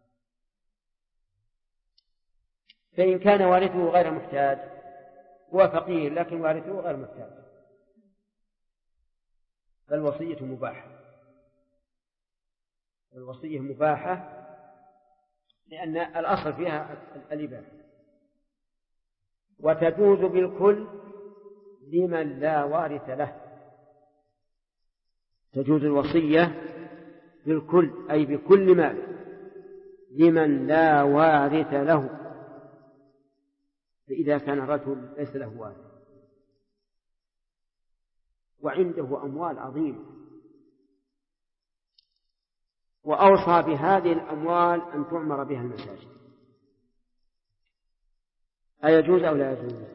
فإن كان وارثه غير محتاج، هو فقير لكن وارثه غير محتاج، فالوصية مباحة. الوصية مباحة لأن الأصل فيها الإباحة، وتجوز بالكل لمن لا وارث له. تجوز الوصية بالكل أي بكل مال لمن لا وارث له، فإذا كان الرجل ليس له وارث وعنده أموال عظيمة وأوصى بهذه الأموال أن تعمر بها المساجد، أيجوز أو لا يجوز؟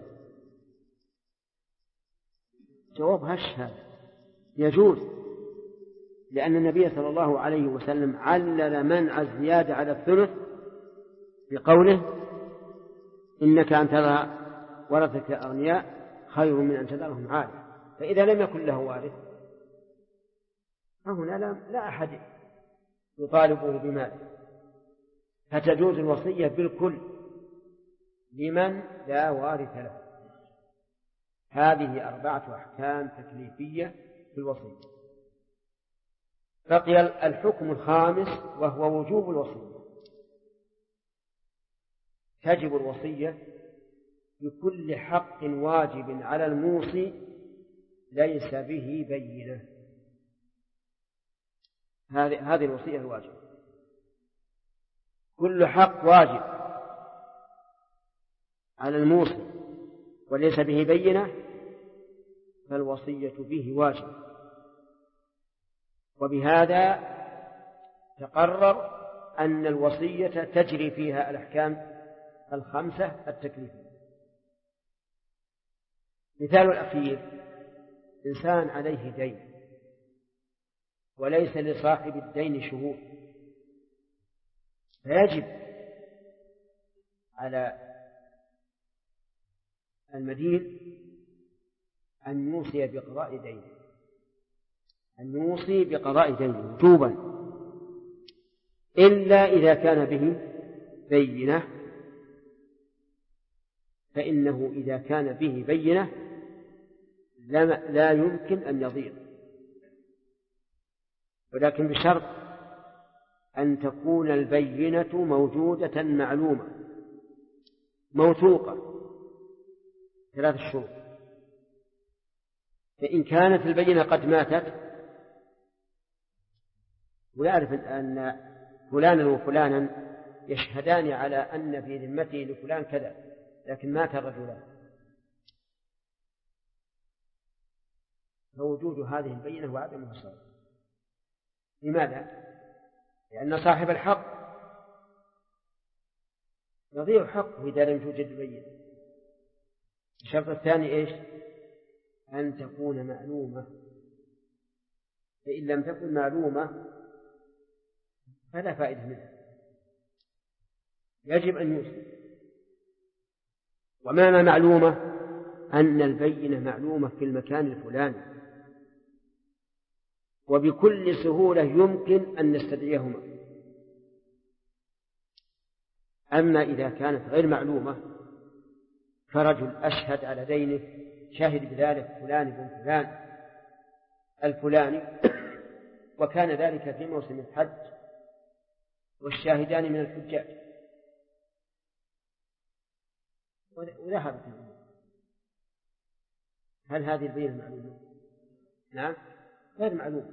جواب هش هذا: يجوز، لأن النبي صلى الله عليه وسلم علل منع الزيادة على الثلث بقوله: إنك أن ترى ورثك أغنياء خير من أن تذرهم عالة. فإذا لم يكن له وارث فهنا لا أحد يطالبه بماله، فتجوز الوصية بالكل لمن لا وارث له. هذه 4 أحكام تكليفية في الوصية. بقي الحكم الخامس وهو وجوب الوصية. تجب الوصية بكل حق واجب على الموصي ليس به بينة. هذه الوصية الواجب، كل حق واجب على الموصي وليس به بينة فالوصية به واجب. وبهذا تقرر أن الوصية تجري فيها الأحكام 5 التكليفية. مثال الأخير: إنسان عليه دين وليس لصاحب الدين شهود، فيجب على المدين أن يوصي بقضاء دينه، وجوبا، إلا إذا كان به بينة، فإنه إذا كان به بينة لا يمكن أن يضيع، ولكن بشرط أن تكون البينة موجودة معلومة موثوقة 3 شروط. فإن كانت البينة قد ماتت ويعرف أن فلانا وفلانا يشهدان على أن في ذمته لفلان كذا لكن مات الرجلان، فوجود هذه البينة وعدمها صواب. لماذا؟ لأن صاحب الحق يضيع حقه إذا لم توجد البينة. الشرط الثاني إيش؟ أن تكون معلومة، فإن لم تكن معلومة فلا فائدة منها، يجب أن يوصل. ومعنى معلومة أن البينة معلومة في المكان الفلاني وبكل سهولة يمكن أن نستدعيهما. أما إذا كانت غير معلومة فرجل أشهد على دينه شاهد بذلك فلان بن فلان الفلاني، وكان ذلك في موسم الحج والشاهدان من الحجاج، وذهبت البينة، هل هذه البينة معلومة؟ نعم غير معلومة.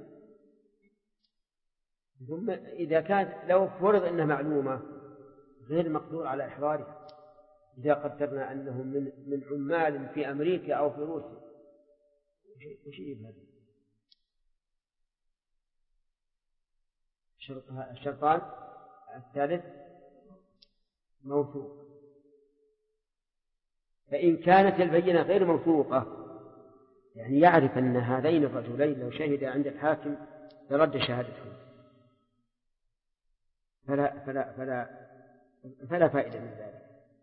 ثم إذا كانت لو فرض أنها معلومة غير مقدور على إحضارها، إذا قدرنا أنهم من عمال في أمريكا أو في روسيا، وش هذا؟ الشرطان الثالث موثوق. فإن كانت البينة غير موثوقة، يعني يعرف أن هذين الرجلين لو شهد عند الحاكم لرد شهادتهم، فلا فائدة من ذلك.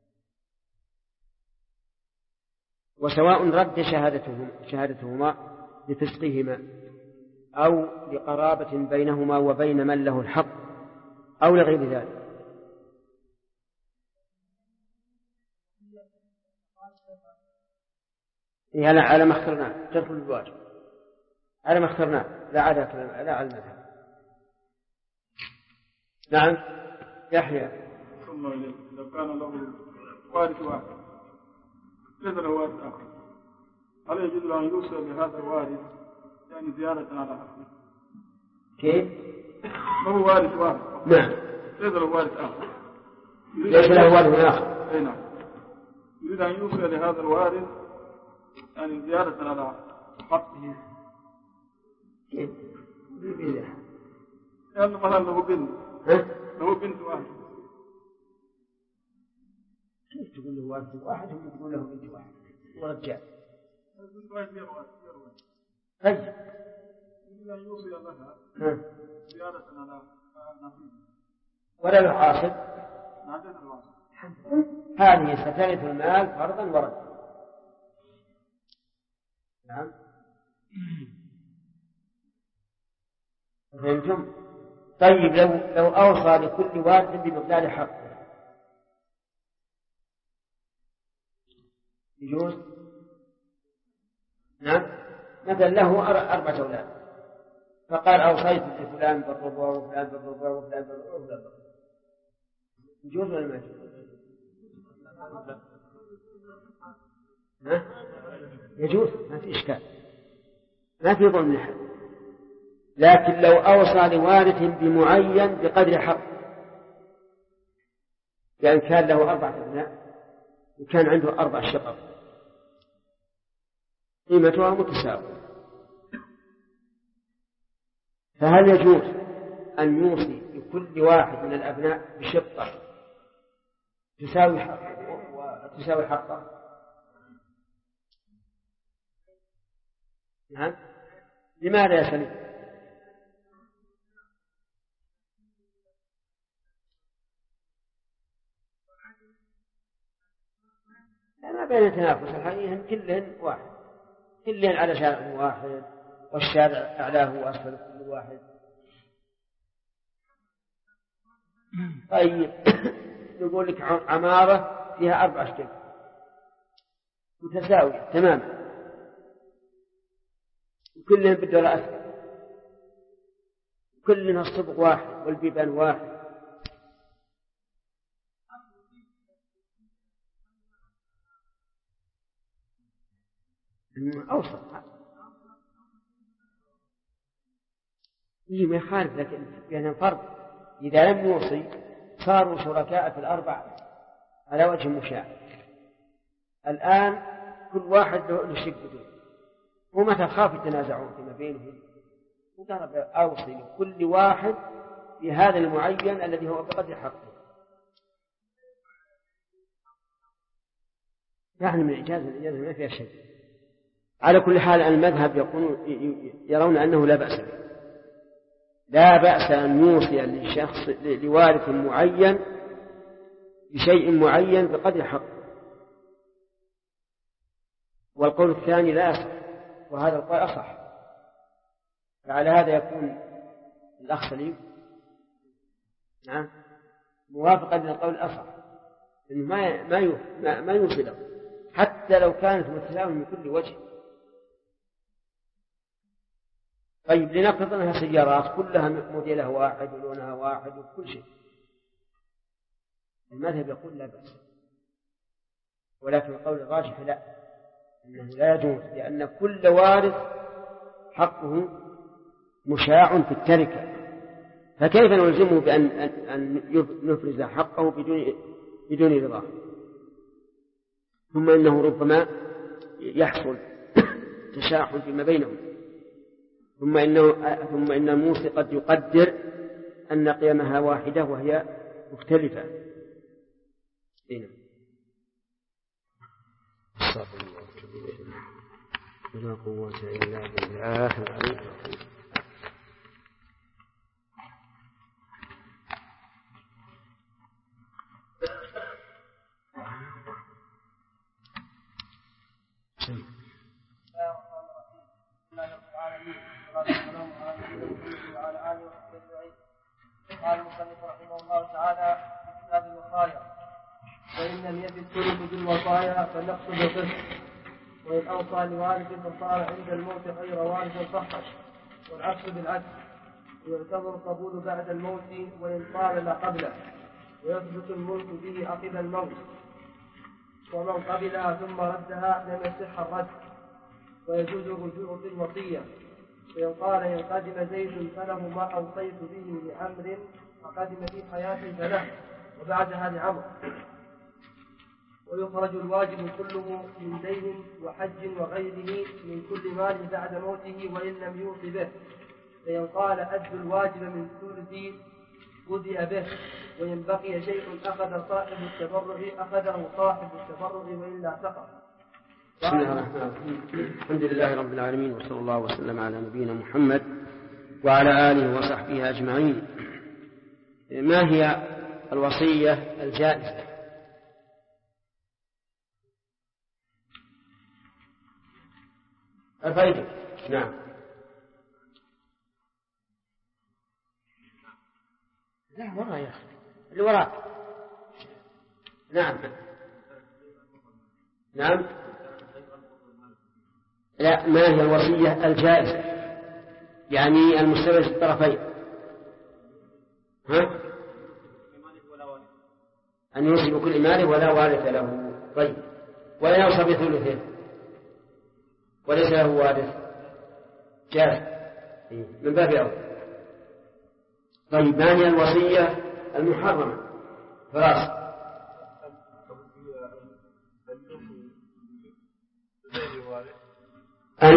وسواء رد شهادتهما لفسقهما أو لقرابة بينهما وبين من له الحق أو لغير ذلك. على ما اخترناه تدخل الواجب، على ما اخترناه لا على المذهب. نعم يحيى. ثم لو كان له وارث واحد ليس له وارث آخر، هل يجوز له أن يوصي بهذا الوارث يعني زيادة على حقه؟ كيف؟ له وارث واحد. نعم. ليس له وارث آخر. ليس له وارث آخر. أي نعم. يريد أن يوصي لهذا الوارث يعني زيادة على حقه. كيف؟ يعني مثلا له بنت. له بنت واحد. كيف تقول له وارث واحد هم يقولون له بنت واحد ورجال؟ طيب يريد أن يوصي لها زيادة على نصيبه. ولا له عاصب. نعم الواصل. هذه سترث المال فرضا وردا. نعم فهمتم؟ طيب لو أوصى لكل وارث بمقدار حقه يجوز؟ نعم. مثلا له 4 أولاد فقال أوصيت لفلان بالربع وفلان بالربع وفلان بالربع وفلان بالربع، يجوز ولا ما يجوز؟ يجوز، ما في إشكال، ما في ظلم لحد. لكن لو أوصى لوارث بمعين بقدر حق، يعني كان له 4 أبناء وكان عنده 4 شقق قيمتها متساوية، فهل يجوز أن يوصي لكل واحد من الأبناء بشقة تساوي حقه؟ نعم. لماذا يا سليم؟ ما بين تنافس الحقيقة، كلهن واحد، كلهن على شارع واحد والشارع أعلاه وأسفل كل واحد. طيب نقول لك عمارة فيها 4 أشجار متساوية تماما وكلهم بالدور أسفل، كلنا الصبغ واحد والبيبان واحد، أوسط ما يخالف، لكن يعني فرق إذا لم يوصي صاروا شركاء في ال4 على وجه مشاع. الآن كل واحد له شق بدون، ومتى خاف يتنازعون فيما بينهم وقال أوصي لكل واحد في هذا المعين الذي هو بقدر حقه. يعني من الإجازة ما فيها شيء. على كل حال المذهب يرون أنه لا بأس به، لا بأس أن يوصي لشخص لوارث معين بشيء معين بقدر حق. والقول الثاني لا يصح، وهذا القول أصح. فعلى هذا يكون الأخ سليم نعم موافقا للقول الأصح، إنه ما يوصي له حتى لو كانت متساوية من كل وجه. طيب لنفرض أنها سيارات كلها موديلها واحد ولونها واحد وكل شيء، المذهب يقول لا بأس، ولكن القول الراجح لا، أنه لا يجوز، لأن كل وارث حقه مشاع في التركة، فكيف نلزمه بأن نفرز حقه بدون رضاه؟ ثم إنه ربما يحصل تشاحن فيما بينهم، ثم إن الموصي قد يقدر أن قيمها واحدة وهي مختلفة. لا قوة إلا بالله العلي العظيم. قال المصنف رحمه الله تعالى في كتاب الوصايا: وإن لم يجد الثلث بالوصايا فالنقص بالقسط، وإن أوصى لوارث فصار عند الموت غير وارث صحت، والعكس بالعكس، ويعتبر القبول بعد الموت وإن طال لا قبله، ويثبت الملك به عقب الموت، ومن قبلها ثم ردها لم يصح الرد، ويجوز الرجوع في الوصية. فإن قال إن قدم زيد فله ما أوصيت به لعمر فقدم في حياتي فله وبعدها لعمر، ويخرج الواجب كله من دين وحج وغيره من كل مال بعد موته وإن لم يوص به. فإن قال أد الواجب من ثلث بدأ به، وإن بقي شيء أخذه صاحب التبرع وإلا سقط. بسم الله الرحمن الرحيم. الحمد لله رب العالمين، وصلى الله وسلم على نبينا محمد وعلى آله وصحبه أجمعين. ما هي الوصية الجائزة؟ الفائدة. نعم. لا وراء يا أخي، اللي وراء. نعم نعم. لا، ما هي الوصية الجائزة؟ يعني المستوى الطرفين. ها؟ أن يوصي بكل ماله ولا وارث له. طيب، ولا يوصى بثلثه وليس له وارث، جائز من باب أولى. طيب، ما هي الوصية المحرمة؟ فراس. أن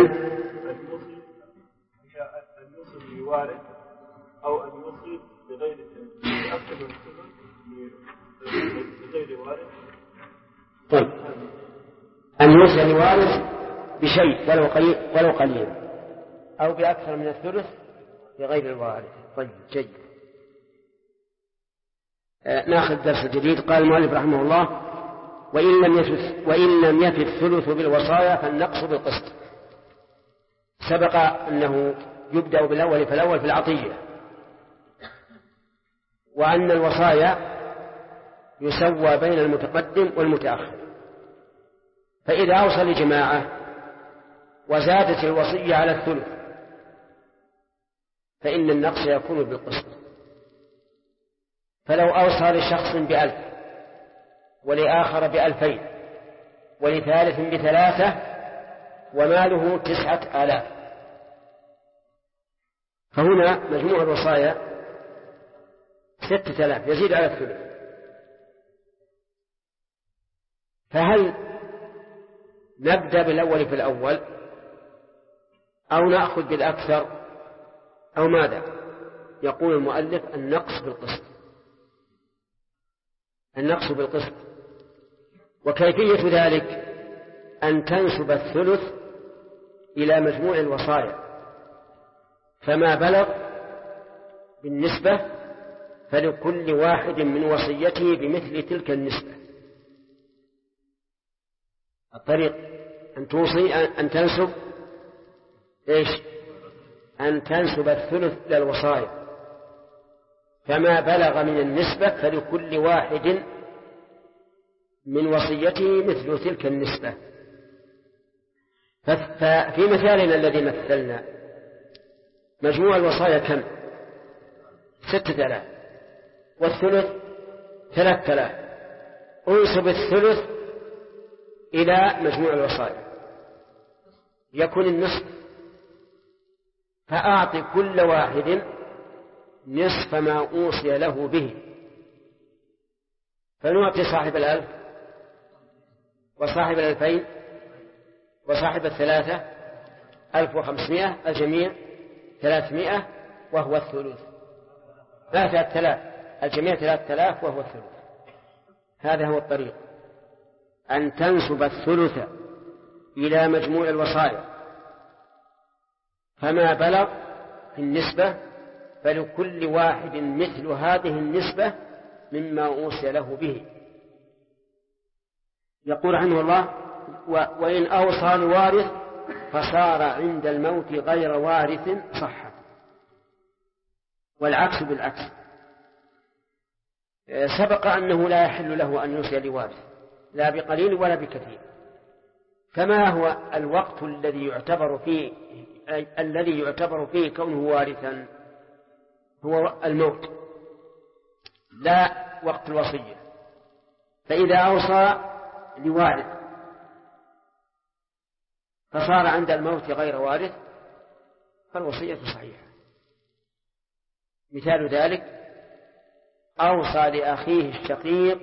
يوصي بوارث أو أن يوصي بغير أكثر من بغير وارث. طيب، أن يوصي بوارث بشيء ولو قليل أو بأكثر من الثلث بغير الوارث. طيب، جيد. ناخذ درس جديد. قال المؤلف رحمه الله: وإن لم يفي الثلث بالوصايا فالنقص بالقسط. سبق أنه يبدأ بالأول فالأول في العطية، وأن الوصايا يسوى بين المتقدم والمتأخر. فإذا أوصى لجماعة وزادت الوصية على الثلث فإن النقص يكون بالقسط. فلو أوصى لشخص ب1,000 ولآخر ب2,000 ولثالث ب3 وماله 9,000، فهنا مجموع الوصايا 6,000 يزيد على الثلث. فهل نبدأ بالأول في الأول أو نأخذ بالأكثر أو ماذا؟ يقول المؤلف: النقص بالقسط. النقص بالقسط. وكيفية ذلك أن تنسب الثلث إلى مجموع الوصايا، فما بلغ بالنسبة فلكل واحد من وصيته بمثل تلك النسبة. الطريق أن توصي أن تنسب إيش؟ أن تنسب الثلث إلى الوصايا، فما بلغ من النسبة فلكل واحد من وصيته مثل تلك النسبة. ففي مثالنا الذي مثلنا مجموع الوصايا كم؟ 6000 والثلث 3000. انسب الثلث إلى مجموع الوصايا يكون النصف، فأعطي كل واحد نصف ما أوصي له به، فنعطي صاحب 1000 وصاحب 2000 وصاحب 3500 الجميع 300 وهو الثلث. 3000 الجميع 3000 وهو الثلث. هذا هو الطريق، أن تنسب الثلث إلى مجموع الوصايا، فما بلغ في النسبة فلكل واحد مثل هذه النسبة مما أوصي له به. يقول رحمه الله: وإن أوصى لوارث فصار عند الموت غير وارث صح. والعكس بالعكس، سبق أنه لا يحل له أن يوصي لوارث لا بقليل ولا بكثير. كما هو الوقت الذي يعتبر فيه كونه وارثا هو الموت لا وقت الوصية. فإذا أوصى لوارث فصار عند الموت غير وارث فالوصية صحيحة. مثال ذلك: أوصى لأخيه الشقيق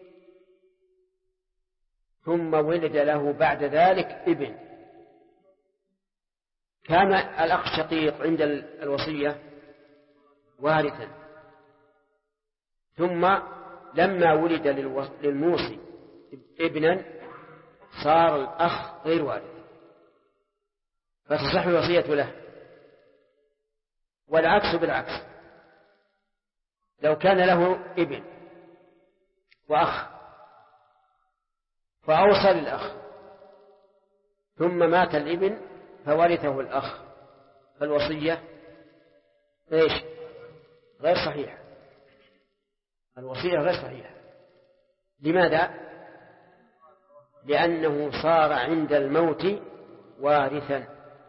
ثم ولد له بعد ذلك ابن. كان الأخ الشقيق عند الوصية وارثا، ثم لما ولد للموصي ابنا صار الأخ غير وارث فتصح الوصية له. والعكس بالعكس، لو كان له ابن وأخ فأوصى للأخ ثم مات الابن فورثه الأخ فالوصية إيش؟ غير صحيحة. الوصية غير صحيحة. لماذا؟ لأنه صار عند الموت وارثا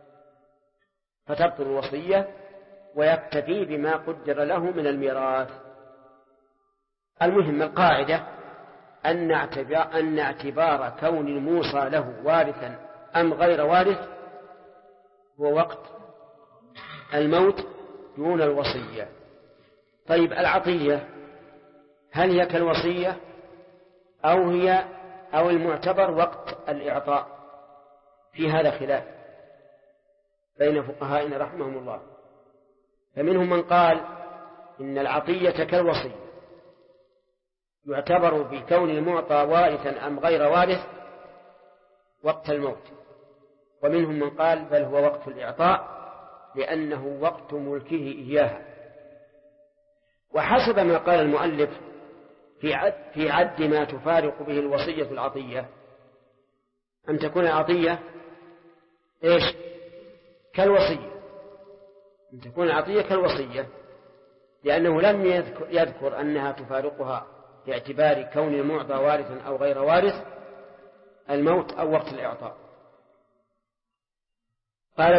فتبطل الوصية ويكتفي بما قدر له من الميراث. المهم القاعدة أن اعتبار كون الموصى له وارثا أم غير وارث هو وقت الموت دون الوصية. طيب العطية هل هي كالوصية أو المعتبر وقت الإعطاء؟ في هذا خلاف بين فقهائنا رحمهم الله. فمنهم من قال إن العطية كالوصية يعتبر بكون المعطى وارثا أم غير وارث وقت الموت، ومنهم من قال بل هو وقت الإعطاء لأنه وقت ملكه إياها. وحسب ما قال المؤلف في عد ما تفارق به الوصية العطية أن تكون العطية إيش؟ كالوصية، أن تكون العطية كالوصية، لأنه لم يذكر أنها تفارقها باعتبار كون المعطى وارثا أو غير وارث الموت أو وقت الإعطاء. قال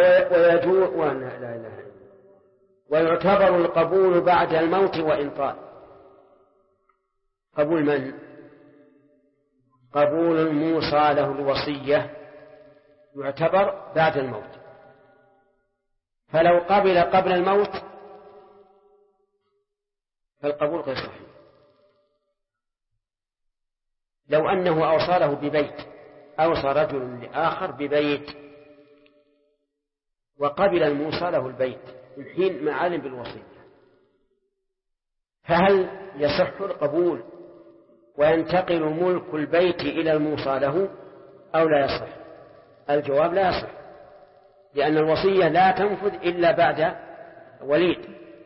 ويعتبر القبول بعد الموت وإن طال. قبول من؟ قبول الموصى له الوصية يعتبر بعد الموت. فلو قبل الموت فالقبول غير صحيح. لو أنه أوصى له ببيت، أوصى رجل لآخر ببيت وقبل الموصى له البيت من حين ما علم بالوصية، فهل يصح القبول وينتقل ملك البيت إلى الموصى له أو لا يصح؟ الجواب لا يصح، لأن الوصية لا تنفذ إلا بعد وليد،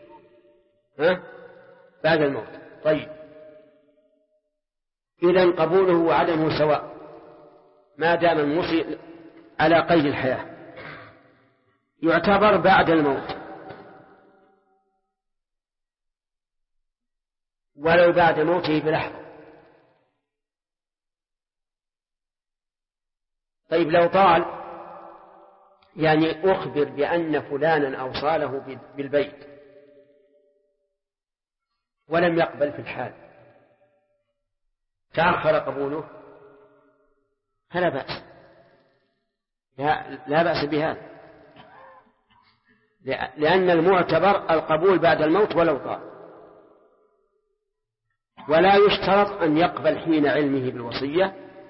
بعد الموت. طيب، إذن قبوله وعدمه سواء ما دام الموصي على قيد الحياة، يعتبر بعد الموت ولو بعد موته بلحظة. طيب، لو طال يعني أخبر بأن فلانا أوصى له بالبيت ولم يقبل في الحال، تأخر قبوله، فلا بأس، لا بأس بهذا، لأن المعتبر القبول بعد الموت ولو طال. ولا يشترط أن يقبل حين علمه بالوصية،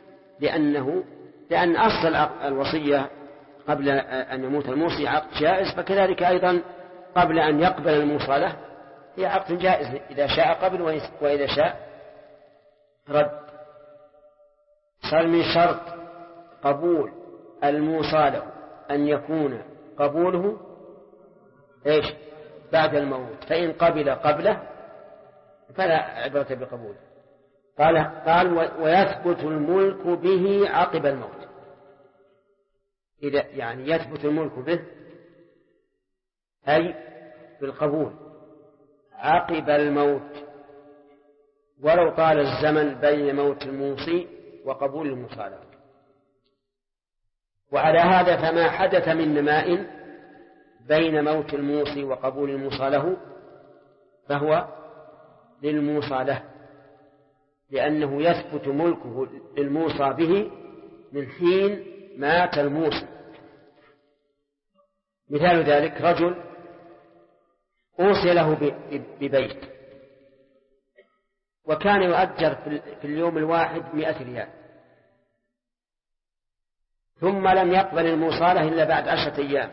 لأن أصل الوصية قبل أن يموت الموصي عقد جائز، فكذلك أيضا قبل أن يقبل الموصى له هي عقد جائز، إذا شاء قبل وإذا شاء رد. صار من شرط قبول الموصى له أن يكون قبوله بعد الموت، فإن قبل قبله فلا عبرة بقبوله. قال ويثبت الملك به عقب الموت، إذا يعني يثبت الملك به أي بالقبول عقب الموت، ولو طال الزمن بين موت الموصي وقبول الموصى له. وعلى هذا فما حدث من نماء بين موت الموصي وقبول الموصى له فهو للموصى له، لأنه يثبت ملكه للموصى به من حين مات الموصي. مثال ذلك رجل أوصي له ببيت وكان يؤجر في اليوم الواحد 100 ريال، ثم لم يقبل الموصى له إلا بعد 10 أيام،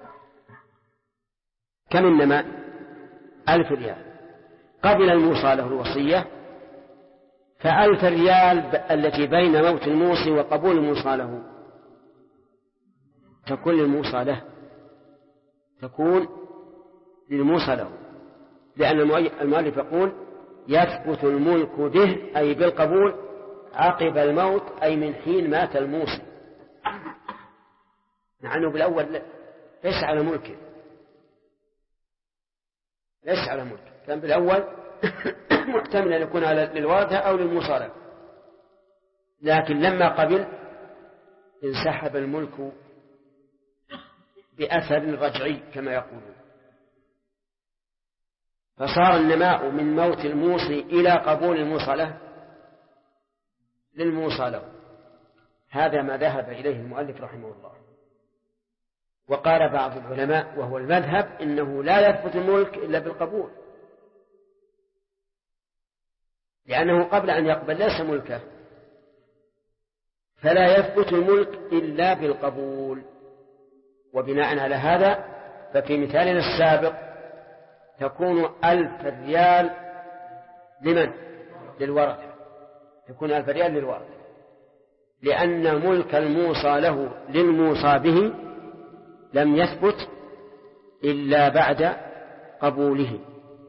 كم النماء؟ 1000 ريال. قبل الموصى له الوصية، ف1000 ريال التي بين موت الموصي وقبول الموصى له تكون للموصى له، تكون للموصى له، لأن المؤلف يقول يثبت الملك به أي بالقبول عقب الموت، أي من حين مات الموصي، مع أنه بالأول ليس على ملكه، ليس على ملكه، كان بالأول محتمل أن يكون للورثة أو للموصى له، لكن لما قبل انسحب الملك بأثر رجعي كما يقولون، فصار النماء من موت الموصي إلى قبول الموصى له للموصى له. هذا ما ذهب إليه المؤلف رحمه الله. وقال بعض العلماء وهو المذهب إنه لا يثبت الملك إلا بالقبول، لأنه قبل أن يقبل ليس ملكه، فلا يثبت الملك إلا بالقبول. وبناء على هذا ففي مثالنا السابق تكون 1000 ريال لمن؟ للورثة، تكون 1000 ريال للورثة، لأن ملك الموصى له للموصى به لم يثبت إلا بعد قبوله،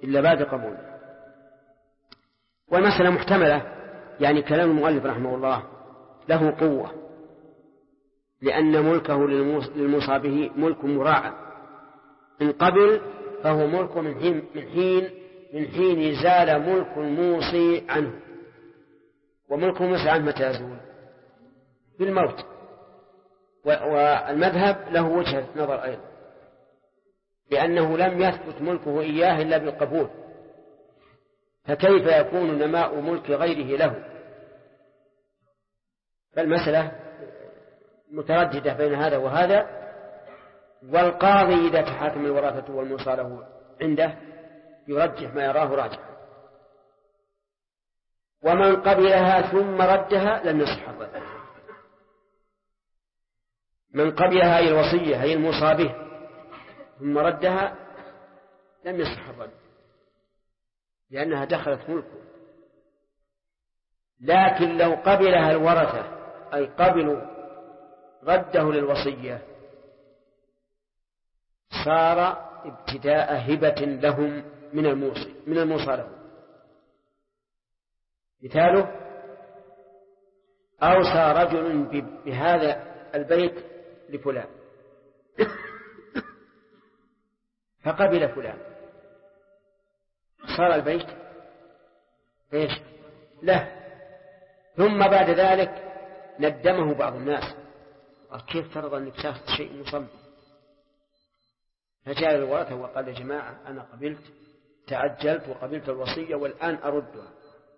والمسألة محتملة، يعني كلام المؤلف رحمه الله له قوة، لأن ملكه للموصى به ملك مراعى، إن قبل فهو ملك من حين زال ملك الموصي عنه، وملك الموصي عنه متى يزول؟ بالموت. والمذهب له وجهة نظر أيضا، لأنه لم يثبت ملكه إياه إلا بالقبول، فكيف يكون نماء ملك غيره له؟ فالمسألة مترددة بين هذا وهذا، والقاضي إذا تحاكم الوراثة والموصى له عنده يرجح ما يراه راجحا. ومن قبلها ثم ردها لم يصح الرد. من قبلها هي الوصية هي الموصى به ثم ردها لم يصح الرد، لأنها دخلت ملكه. لكن لو قبلها الورثة أي قبلوا رده للوصية صار ابتداء هبة لهم من الموصى لهم. مثاله: أوصى رجل بهذا البيت لفلان فقبل فلان، صار البيت إيش؟ له. ثم بعد ذلك ندمه بعض الناس، كيف ترضى أنك تأخذ شيء مصمم؟ فجاء الورثة وقال: يا جماعة أنا قبلت، تعجلت وقبلت الوصية والآن أردها.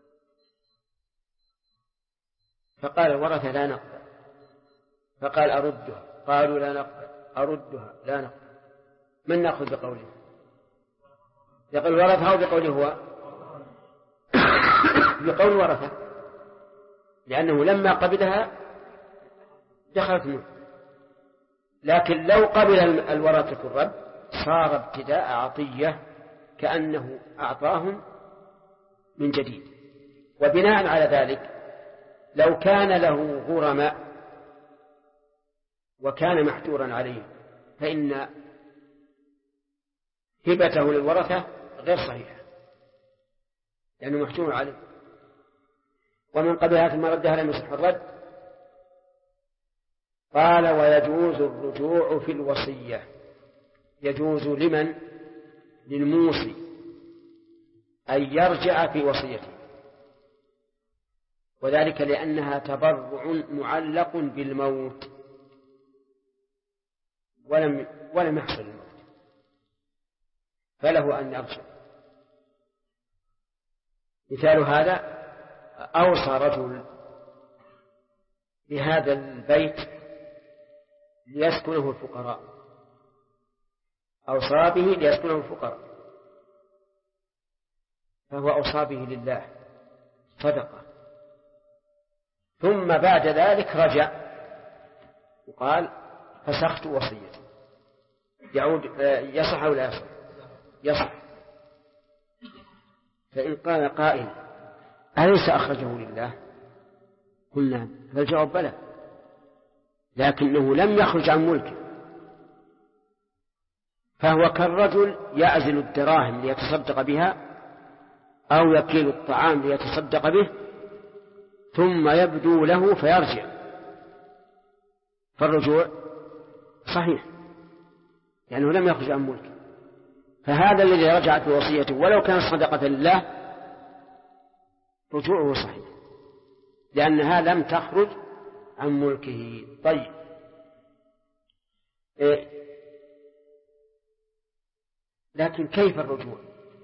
فقال الورثة: لا نقبل. فقال: أردها. قالوا: لا نقبل. أردها. لا نقبل. من نأخذ بقوله؟ يقول الورثة أو بقوله هو؟ بقول الورثة، لأنه لما قبلها دخلت منه. لكن لو قبل الورثة الرد صار ابتداء عطية كأنه أعطاهم من جديد. وبناء على ذلك لو كان له غرماء وكان محجورا عليه فإن هبته للورثة غير صحيحة لأنه محجور عليه. ومن قبلها ثم ردها لم يصح الرد. قال: ويجوز الرجوع في الوصية. يجوز لمن؟ للموصي أن يرجع في وصيته، وذلك لأنها تبرع معلق بالموت ولم يحصل الموت، فله أن يرجع. مثال هذا: أوصى رجل بهذا البيت ليسكنه الفقراء، أوصى به ليسكنه الفقراء، فهو أوصى به لله صدقة، ثم بعد ذلك رجع وقال: فسخت وصيتي. يعود يصح أو لا يصح؟ يصح. فإن قال قائل: أليس أخرجه لله؟ قلنا: فالجواب بلى، لكنه لم يخرج عن ملكه، فهو كالرجل يعزل الدراهم ليتصدق بها أو يكيل الطعام ليتصدق به ثم يبدو له فيرجع، فالرجوع صحيح لأنه لم يخرج عن ملكه. فهذا الذي رجعت بوصيته ولو كان صدقة لله رجوعه صحيح لأنها لم تخرج عن ملكه. طيب، لكن كيف الرجوع؟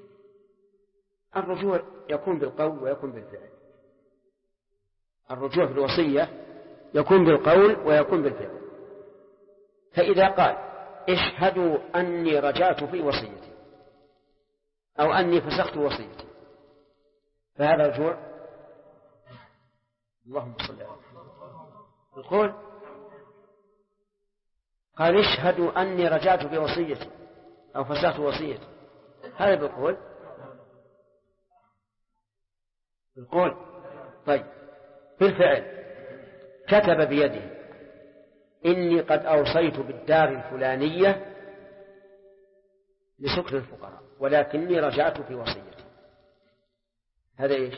الرجوع يكون بالقول ويكون بالفعل. الرجوع في الوصية يكون بالقول ويكون بالفعل. فإذا قال: اشهدوا أني رجعت في وصيتي أو أني فسخت وصيتي، فهذا رجوع. اللهم صل على القول. قال: اشهدوا أني رجعت في وصيتي أو فسخت وصيتي، هذا بالقول. بالقول. طيب، بالفعل كتب بيده: إني قد أوصيت بالدار الفلانية لسكن الفقراء ولكني رجعت في وصيتي، هذا إيش؟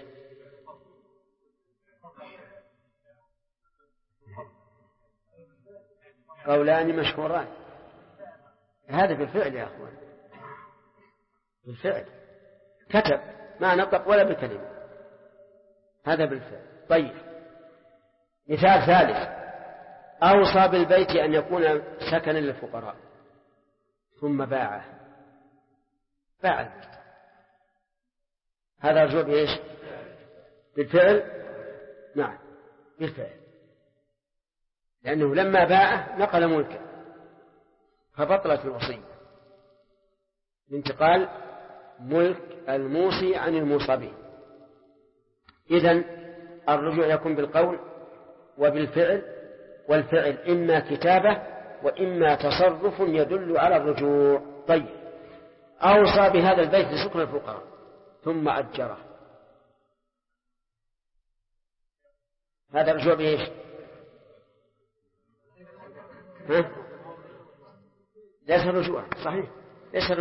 قولان مشهوران. هذا بالفعل يا أخوان، بالفعل كتب ما نطق ولا بكلمة، هذا بالفعل. طيب، مثال ثالث: أوصى بالبيت أن يكون سكنا للفقراء ثم باع البيت، هذا رجوع بإيش؟ بالفعل. نعم، بالفعل، لأنه لما باعه نقل ملكه فبطلت الوصية بانتقال ملك الموصي عن الموصى به. إذن الرجوع يكون بالقول وبالفعل، والفعل إما كتابة وإما تصرف يدل على الرجوع. طيب، أوصى بهذا البيت لسكن الفقراء ثم أجره، هذا الرجوع بإيش؟ ليس رجوعا، صحيح، ليس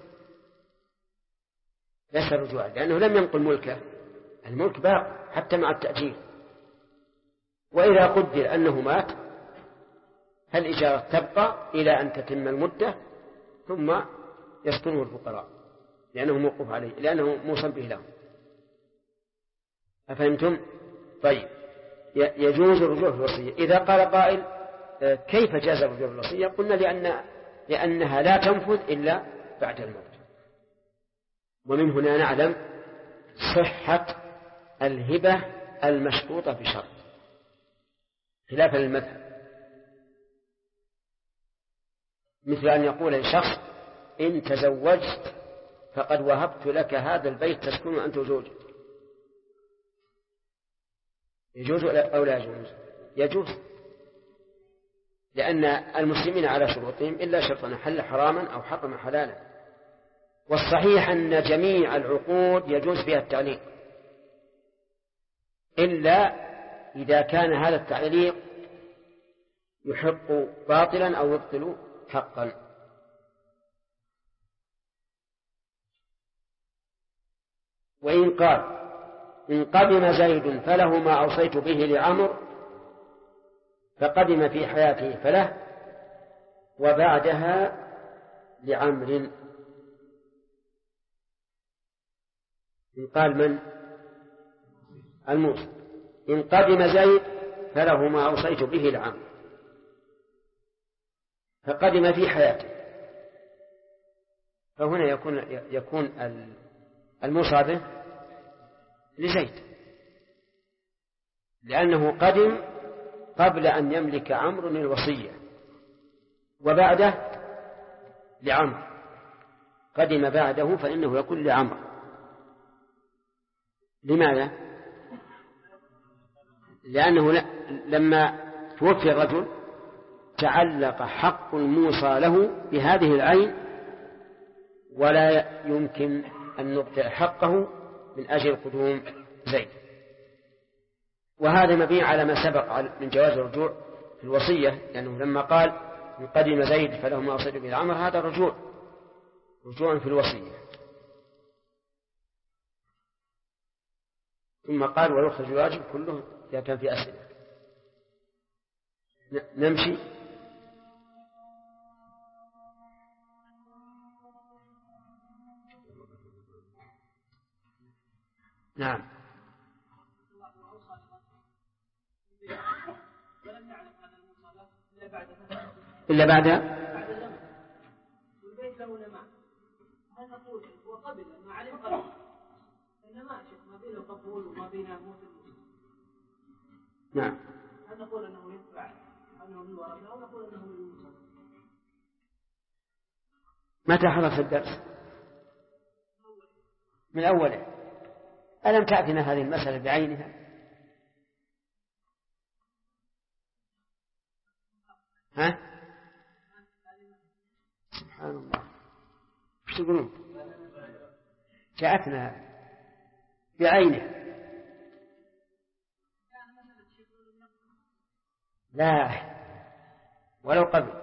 رجوعا لأنه لم ينقل ملكه، الملك باق حتى مع التأجيل. وإذا قدر أنه مات فالإجارة تبقى إلى أن تتم المدة ثم يسكنه الفقراء لأنه موقوف عليه، لأنه موصى به لهم. أفهمتم؟ طيب، يجوز الرجوع في الوصية. إذا قال قائل كيف جاز الرجوع في الوصية؟ قلنا لأنها لا تنفذ إلا بعد الموت. ومن هنا نعلم صحة الهبة المشروطة بشرط خلافا للمذهب، مثل أن يقول لشخص إن تزوجت فقد وهبت لك هذا البيت تسكن أنت وزوجك. يجوز أو لا يجوز؟ يجوز، لأن المسلمين على شروطهم إلا شرطا حل حراما أو حرم حلالا. والصحيح أن جميع العقود يجوز فيها التعليق إلا إذا كان هذا التعليق يحق باطلا أو يبطل حقا. وإن قال إن قدم زيد فله ما أوصيت به لعمر فقدم في حياته فله وبعدها لعمر. إن قال من؟ الموصى. إن قدم زيد فله ما أوصيت به لعمر فقدم في حياته، فهنا يكون الموصى به لزيد، لأنه قدم قبل أن يملك عمرو الوصية، وبعده لعمرو، قدم بعده فإنه يكون لعمرو. لماذا؟ لأنه لما توفي الرجل تعلق حق الموصى له بهذه العين، ولا يمكن أن نبطئ حقه من أجل قدوم زيد. وهذا مبني على ما سبق من جواز الرجوع في الوصية، لأنه لما قال إن قدم زيد فله ما أوصيت به لعمر هذا رجوع في الوصية. ثم قال ويخرج الواجب كله إذا كان في أسئلة. نمشي. نعم. إلا بعد والبيت له نماء، هل نقول هو قبل ما علم قبل النماء ما بين القبول وما بين موت الموت؟ نعم. هل نقول أنه يتبع أنه من ورثة أو نقول أنه من الموت؟ متى حدث الدرس؟ من أوله. ألم تأتنا هذه المسألة بعينها؟ ها؟ سبحان الله، ايش تقولون؟ جاءتنا بعينها. لا، ولو قبل.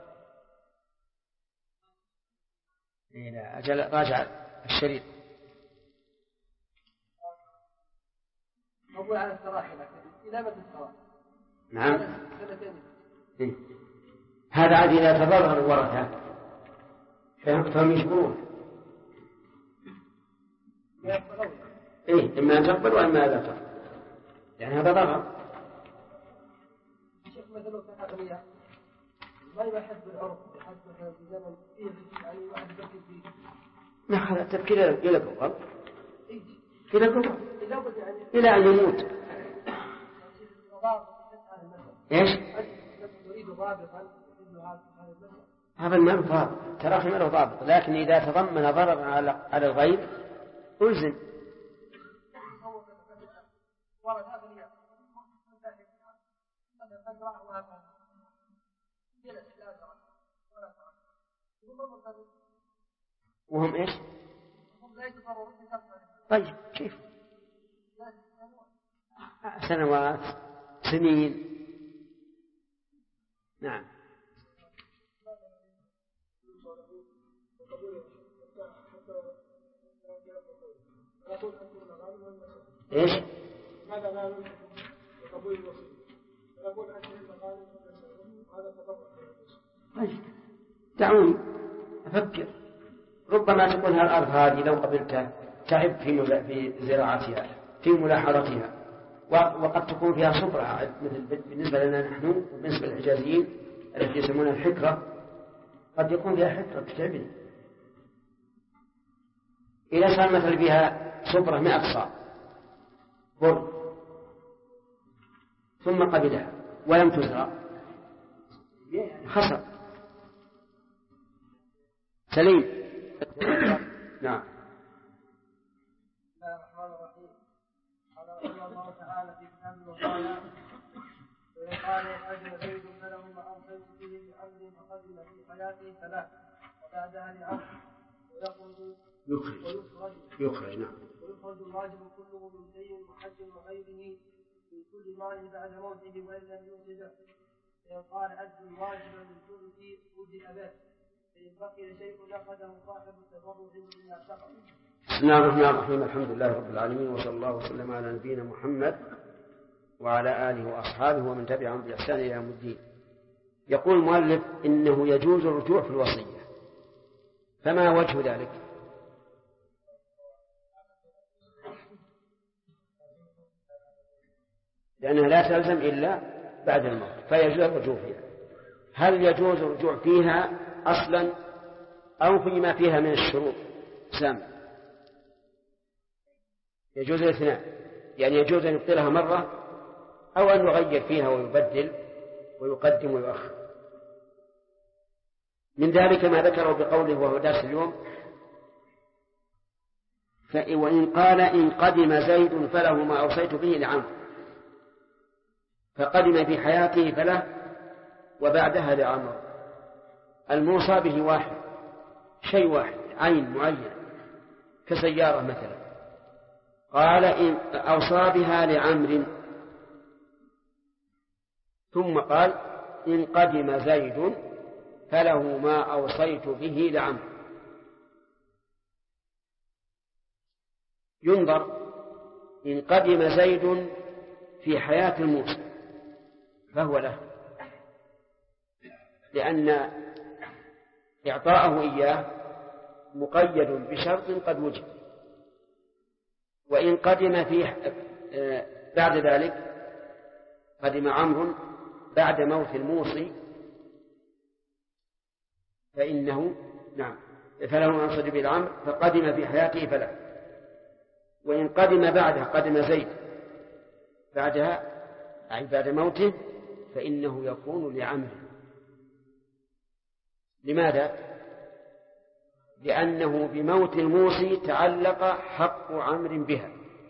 لا، أجل راجع الشريط. أقول على الصراحة إلى مدى الصراحة. نعم. هذا عاد إذا تضرر الورثة فهم يشكرون. إما أن تقبل وإما لا تقبل، يعني هذا ضرر. الشيخ مثلا صحابية ما يحب العرف يحب مثلا في زمن فيه يعني واحد يفكر فيه. نعم، التفكير إلى القبر إلى أن يموت. إيش؟ هذا ما له ضابط، تراخي ما له ضابط، لكن إذا تضمن ضرر على الغير ألزم. وهم إيش؟ طيب كيف؟ سنوات، سنين. نعم. إيش؟ ماذا لا يمكن قبول الوصية؟ يقول أن هذا تبرع. دعوني أفكر، ربما تكون هالأرض هذه لو قبلتها تعب في زراعتها، في ملاحظتها، وقد تكون فيها صبرة بالنسبة لنا نحن وبالنسبة للحجازيين التي يسمونها الحكرة، قد يكون فيها حكرة تتعبني. إذا صار مثل فيها صبرة 100 صاع بر ثم قبلها ولم تزرع خسر. سليم. نعم. بسم الله الرحمن الرحيم. قال رحمه الله تعالى في كتاب الوصايا: وإن قال أجل زيد فله ما أوصيت به بعمد فقدم في حياته 3 وبعدها لعمد يخرج. نعم. ويخرج الواجب كله من دين وحج وغيره من كل مال بعد موته وإن لم يوجد. فإن قال أدوا الواجب من ثلث وجئ به، فإن بقي شيء أخذه صاحب التبرع إلا سقط. بسم الله الرحمن الرحيم. الحمد لله رب العالمين، وصلى الله وسلم على نبينا محمد وعلى آله وأصحابه ومن تبعهم بإحسان إلى يوم الدين. يقول المؤلف إنه يجوز الرجوع في الوصية، فما وجه ذلك؟ لأنها لا تلزم إلا بعد الموت، فيجوز الرجوع فيها. هل يجوز الرجوع فيها أصلا أو فيما فيها من الشروط؟ سامع. يجوز الاثنين، يعني يجوز أن يبطلها مرة أو أن يغير فيها ويبدل ويقدم ويؤخر. من ذلك ما ذكره بقوله وهو درس اليوم: وإن قال إن قدم زيد فله ما أوصيت به لعمرو، فقدم في حياته فله وبعدها لعمرو. الموصى به واحد، شيء واحد، عين معين كسيارة مثلا. قال إن أوصى بها لعمرو، ثم قال إن قدم زيد فله ما أوصيت به لعمرو. ينظر إن قدم زيد في حياة الموصى فهو له، لأن إعطاءه إياه مقيد بشرط قد وجد. وإن قدم بعد ذلك، قدم عمرو بعد موت الموصي، فإنه نعم فله ما أوصيت به لعمرو، فقدم في حياته فله. وإن قدم بعدها، قدم زيد بعدها أي بعد موته، فإنه يكون لعمرو. لماذا؟ لأنه بموت الموصي تعلق حق عمرو بها،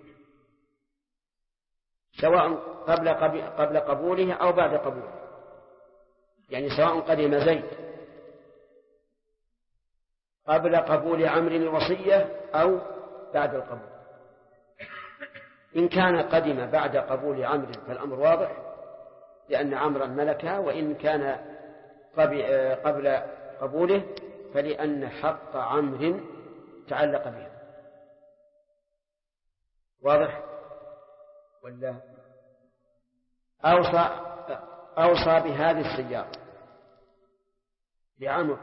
سواء قبل قبوله أو بعد قبوله. يعني سواء قدم زيد قبل قبول عمرو الوصية أو بعد القبول. إن كان قدم بعد قبول عمرو فالأمر واضح، لأن عمرا ملكها. وإن كان قبل قبوله فلأن حق عمرو تعلق بها. واضح ولا؟ أوصى بهذه السيارة لعمرو،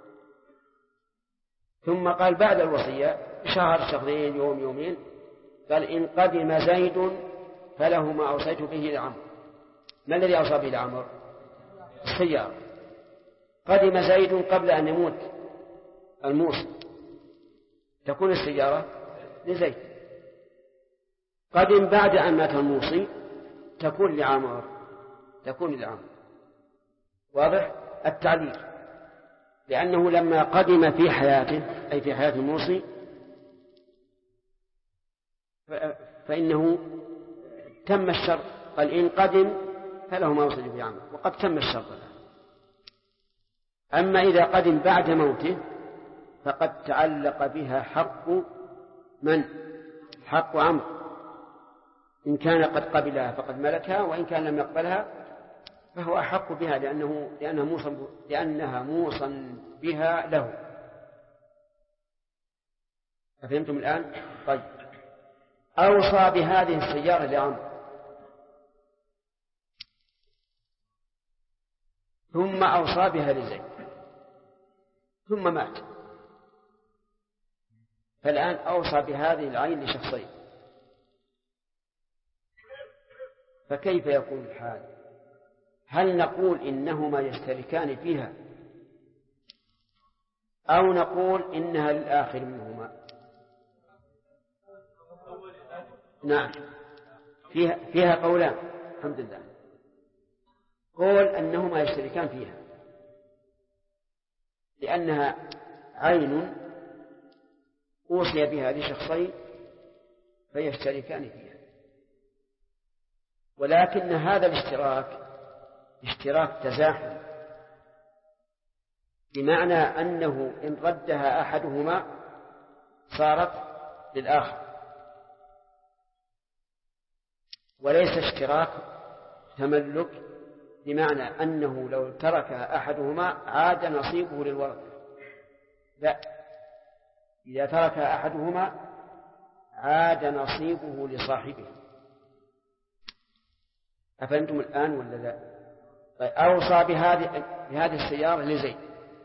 ثم قال بعد الوصية شهر، شهرين، يوم، يومين، قال إن قدم زيد فله ما أوصيت به لعمرو. ما الذي أوصى به لعمرو؟ السيارة. قدم زيد قبل أن يموت الموصي، تكون السيارة لزيد. قدم بعد أن مات الموصي، تكون لعمرو. واضح التعليل؟ لأنه لما قدم في حياته أي في حياة الموصي فإنه تم الشرط. قال إن قدم فله ما أوصيت به عمرو، وقد تم الشرط له. أما إذا قدم بعد موته فقد تعلق بها حق من؟ حق عمرو. إن كان قد قبلها فقد ملكها، وإن كان لم يقبلها فهو أحق بها لأنها موصى بها له. أفهمتم الآن؟ طيب. أوصى بهذه السيارة لعمرو ثم أوصى بها لزيد ثم مات، فالآن أوصى بهذه العين لشخصين، فكيف يكون الحال؟ هل نقول إنهما يشتركان فيها أو نقول إنها للآخر منهما؟ نعم، فيها قولان الحمد لله. قول أنهما يشتركان فيها لأنها عين أوصي بها لشخصين فيشتركان فيها، ولكن هذا الاشتراك اشتراك تزاحم، بمعنى أنه إن ردها أحدهما صارت للآخر، وليس اشتراك تملك، بمعنى أنه لو تركها أحدهما عاد نصيبه للورثة، لا، إذا تركها أحدهما عاد نصيبه لصاحبه. أفهمتم الآن ولا لا؟ أوصى بهذه السيارة لزيد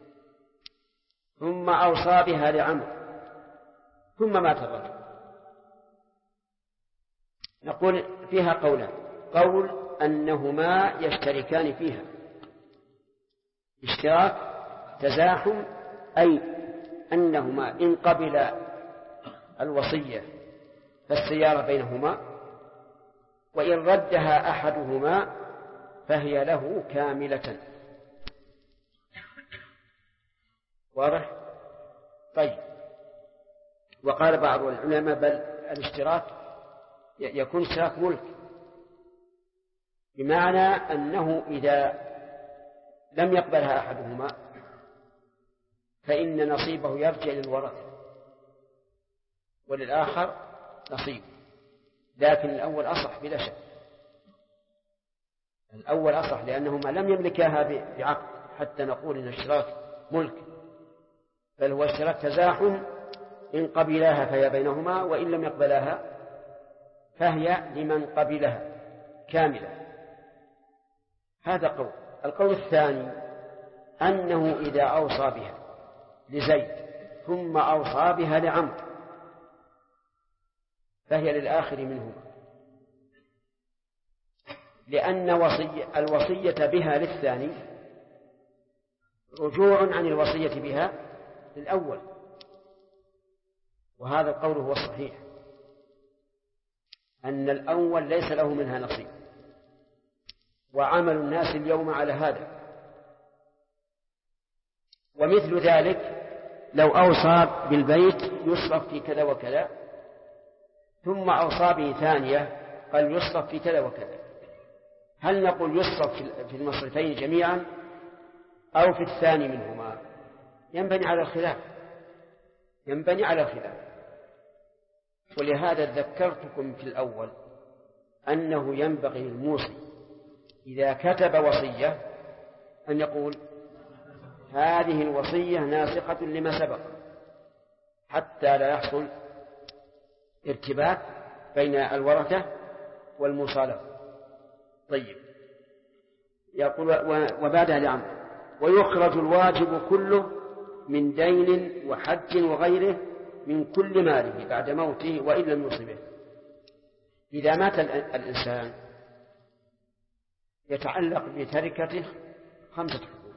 ثم أوصى بها لعمرو ثم مات الرجل. نقول فيها قولان: قول أنهما يشتركان فيها اشتراك تزاحم، أي أنهما إن قبل الوصية فالسيارة بينهما، وإن ردها أحدهما فهي له كاملة. واضح؟ طيب. وقال بعض العلماء بل الاشتراك يكون اشتراك ملك، بمعنى أنه إذا لم يقبلها أحدهما فإن نصيبه يرجع للورثة وللآخر نصيب، لكن الأول أصح بلا شك، الأول أصح لأنهما لم يملكاها بعقد حتى نقول إن اشتراك ملك، بل هو اشتراك تزاحم، إن قبلاها فهي بينهما، وإن لم يقبلاها فهي لمن قبلها كاملة. هذا قول. القول الثاني أنه إذا أوصى بها لزيد ثم أوصى بها لعمرو فهي للآخر منهما، لأن الوصية بها للثاني رجوع عن الوصية بها للأول، وهذا القول هو الصحيح، أن الأول ليس له منها نصيب، وعمل الناس اليوم على هذا. ومثل ذلك لو أوصى بالبيت يصرف في كذا وكذا ثم أوصى به ثانية قال يصرف في كذا وكذا، هل نقول يصرف في المصرفين جميعا أو في الثاني منهما؟ ينبني على الخلاف، ينبني على الخلاف. ولهذا ذكرتكم في الأول أنه ينبغي للموصي إذا كتب وصية أن يقول هذه الوصية ناسخة لما سبق، حتى لا يحصل ارتباك بين الورثة والمصالحة. طيب، يقول وبعدها لعمرو: ويخرج الواجب كله من دين وحج وغيره من كل ماله بعد موته وإن لم يصبه. إذا مات الإنسان يتعلق بتركته 5 حقوق: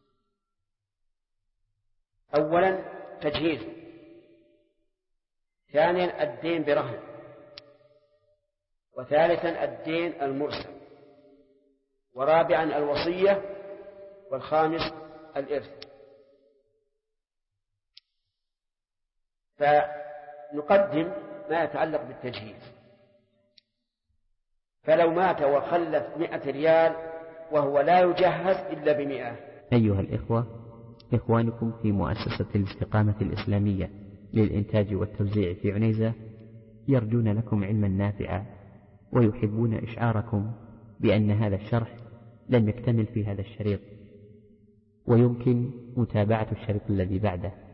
أولا تجهيز، ثانيا الدين برهن، وثالثا الدين المرسل، ورابعا الوصية، والخامس الإرث. فنقدم ما يتعلق بالتجهيز، فلو مات وخلف 100 ريال وهو لا يجهز إلا ب100. أيها الإخوة، إخوانكم في مؤسسة الاستقامة الإسلامية للإنتاج والتوزيع في عنيزة يرجون لكم علما نافعا، ويحبون إشعاركم بأن هذا الشرح لم يكتمل في هذا الشريط، ويمكن متابعة الشريط الذي بعده.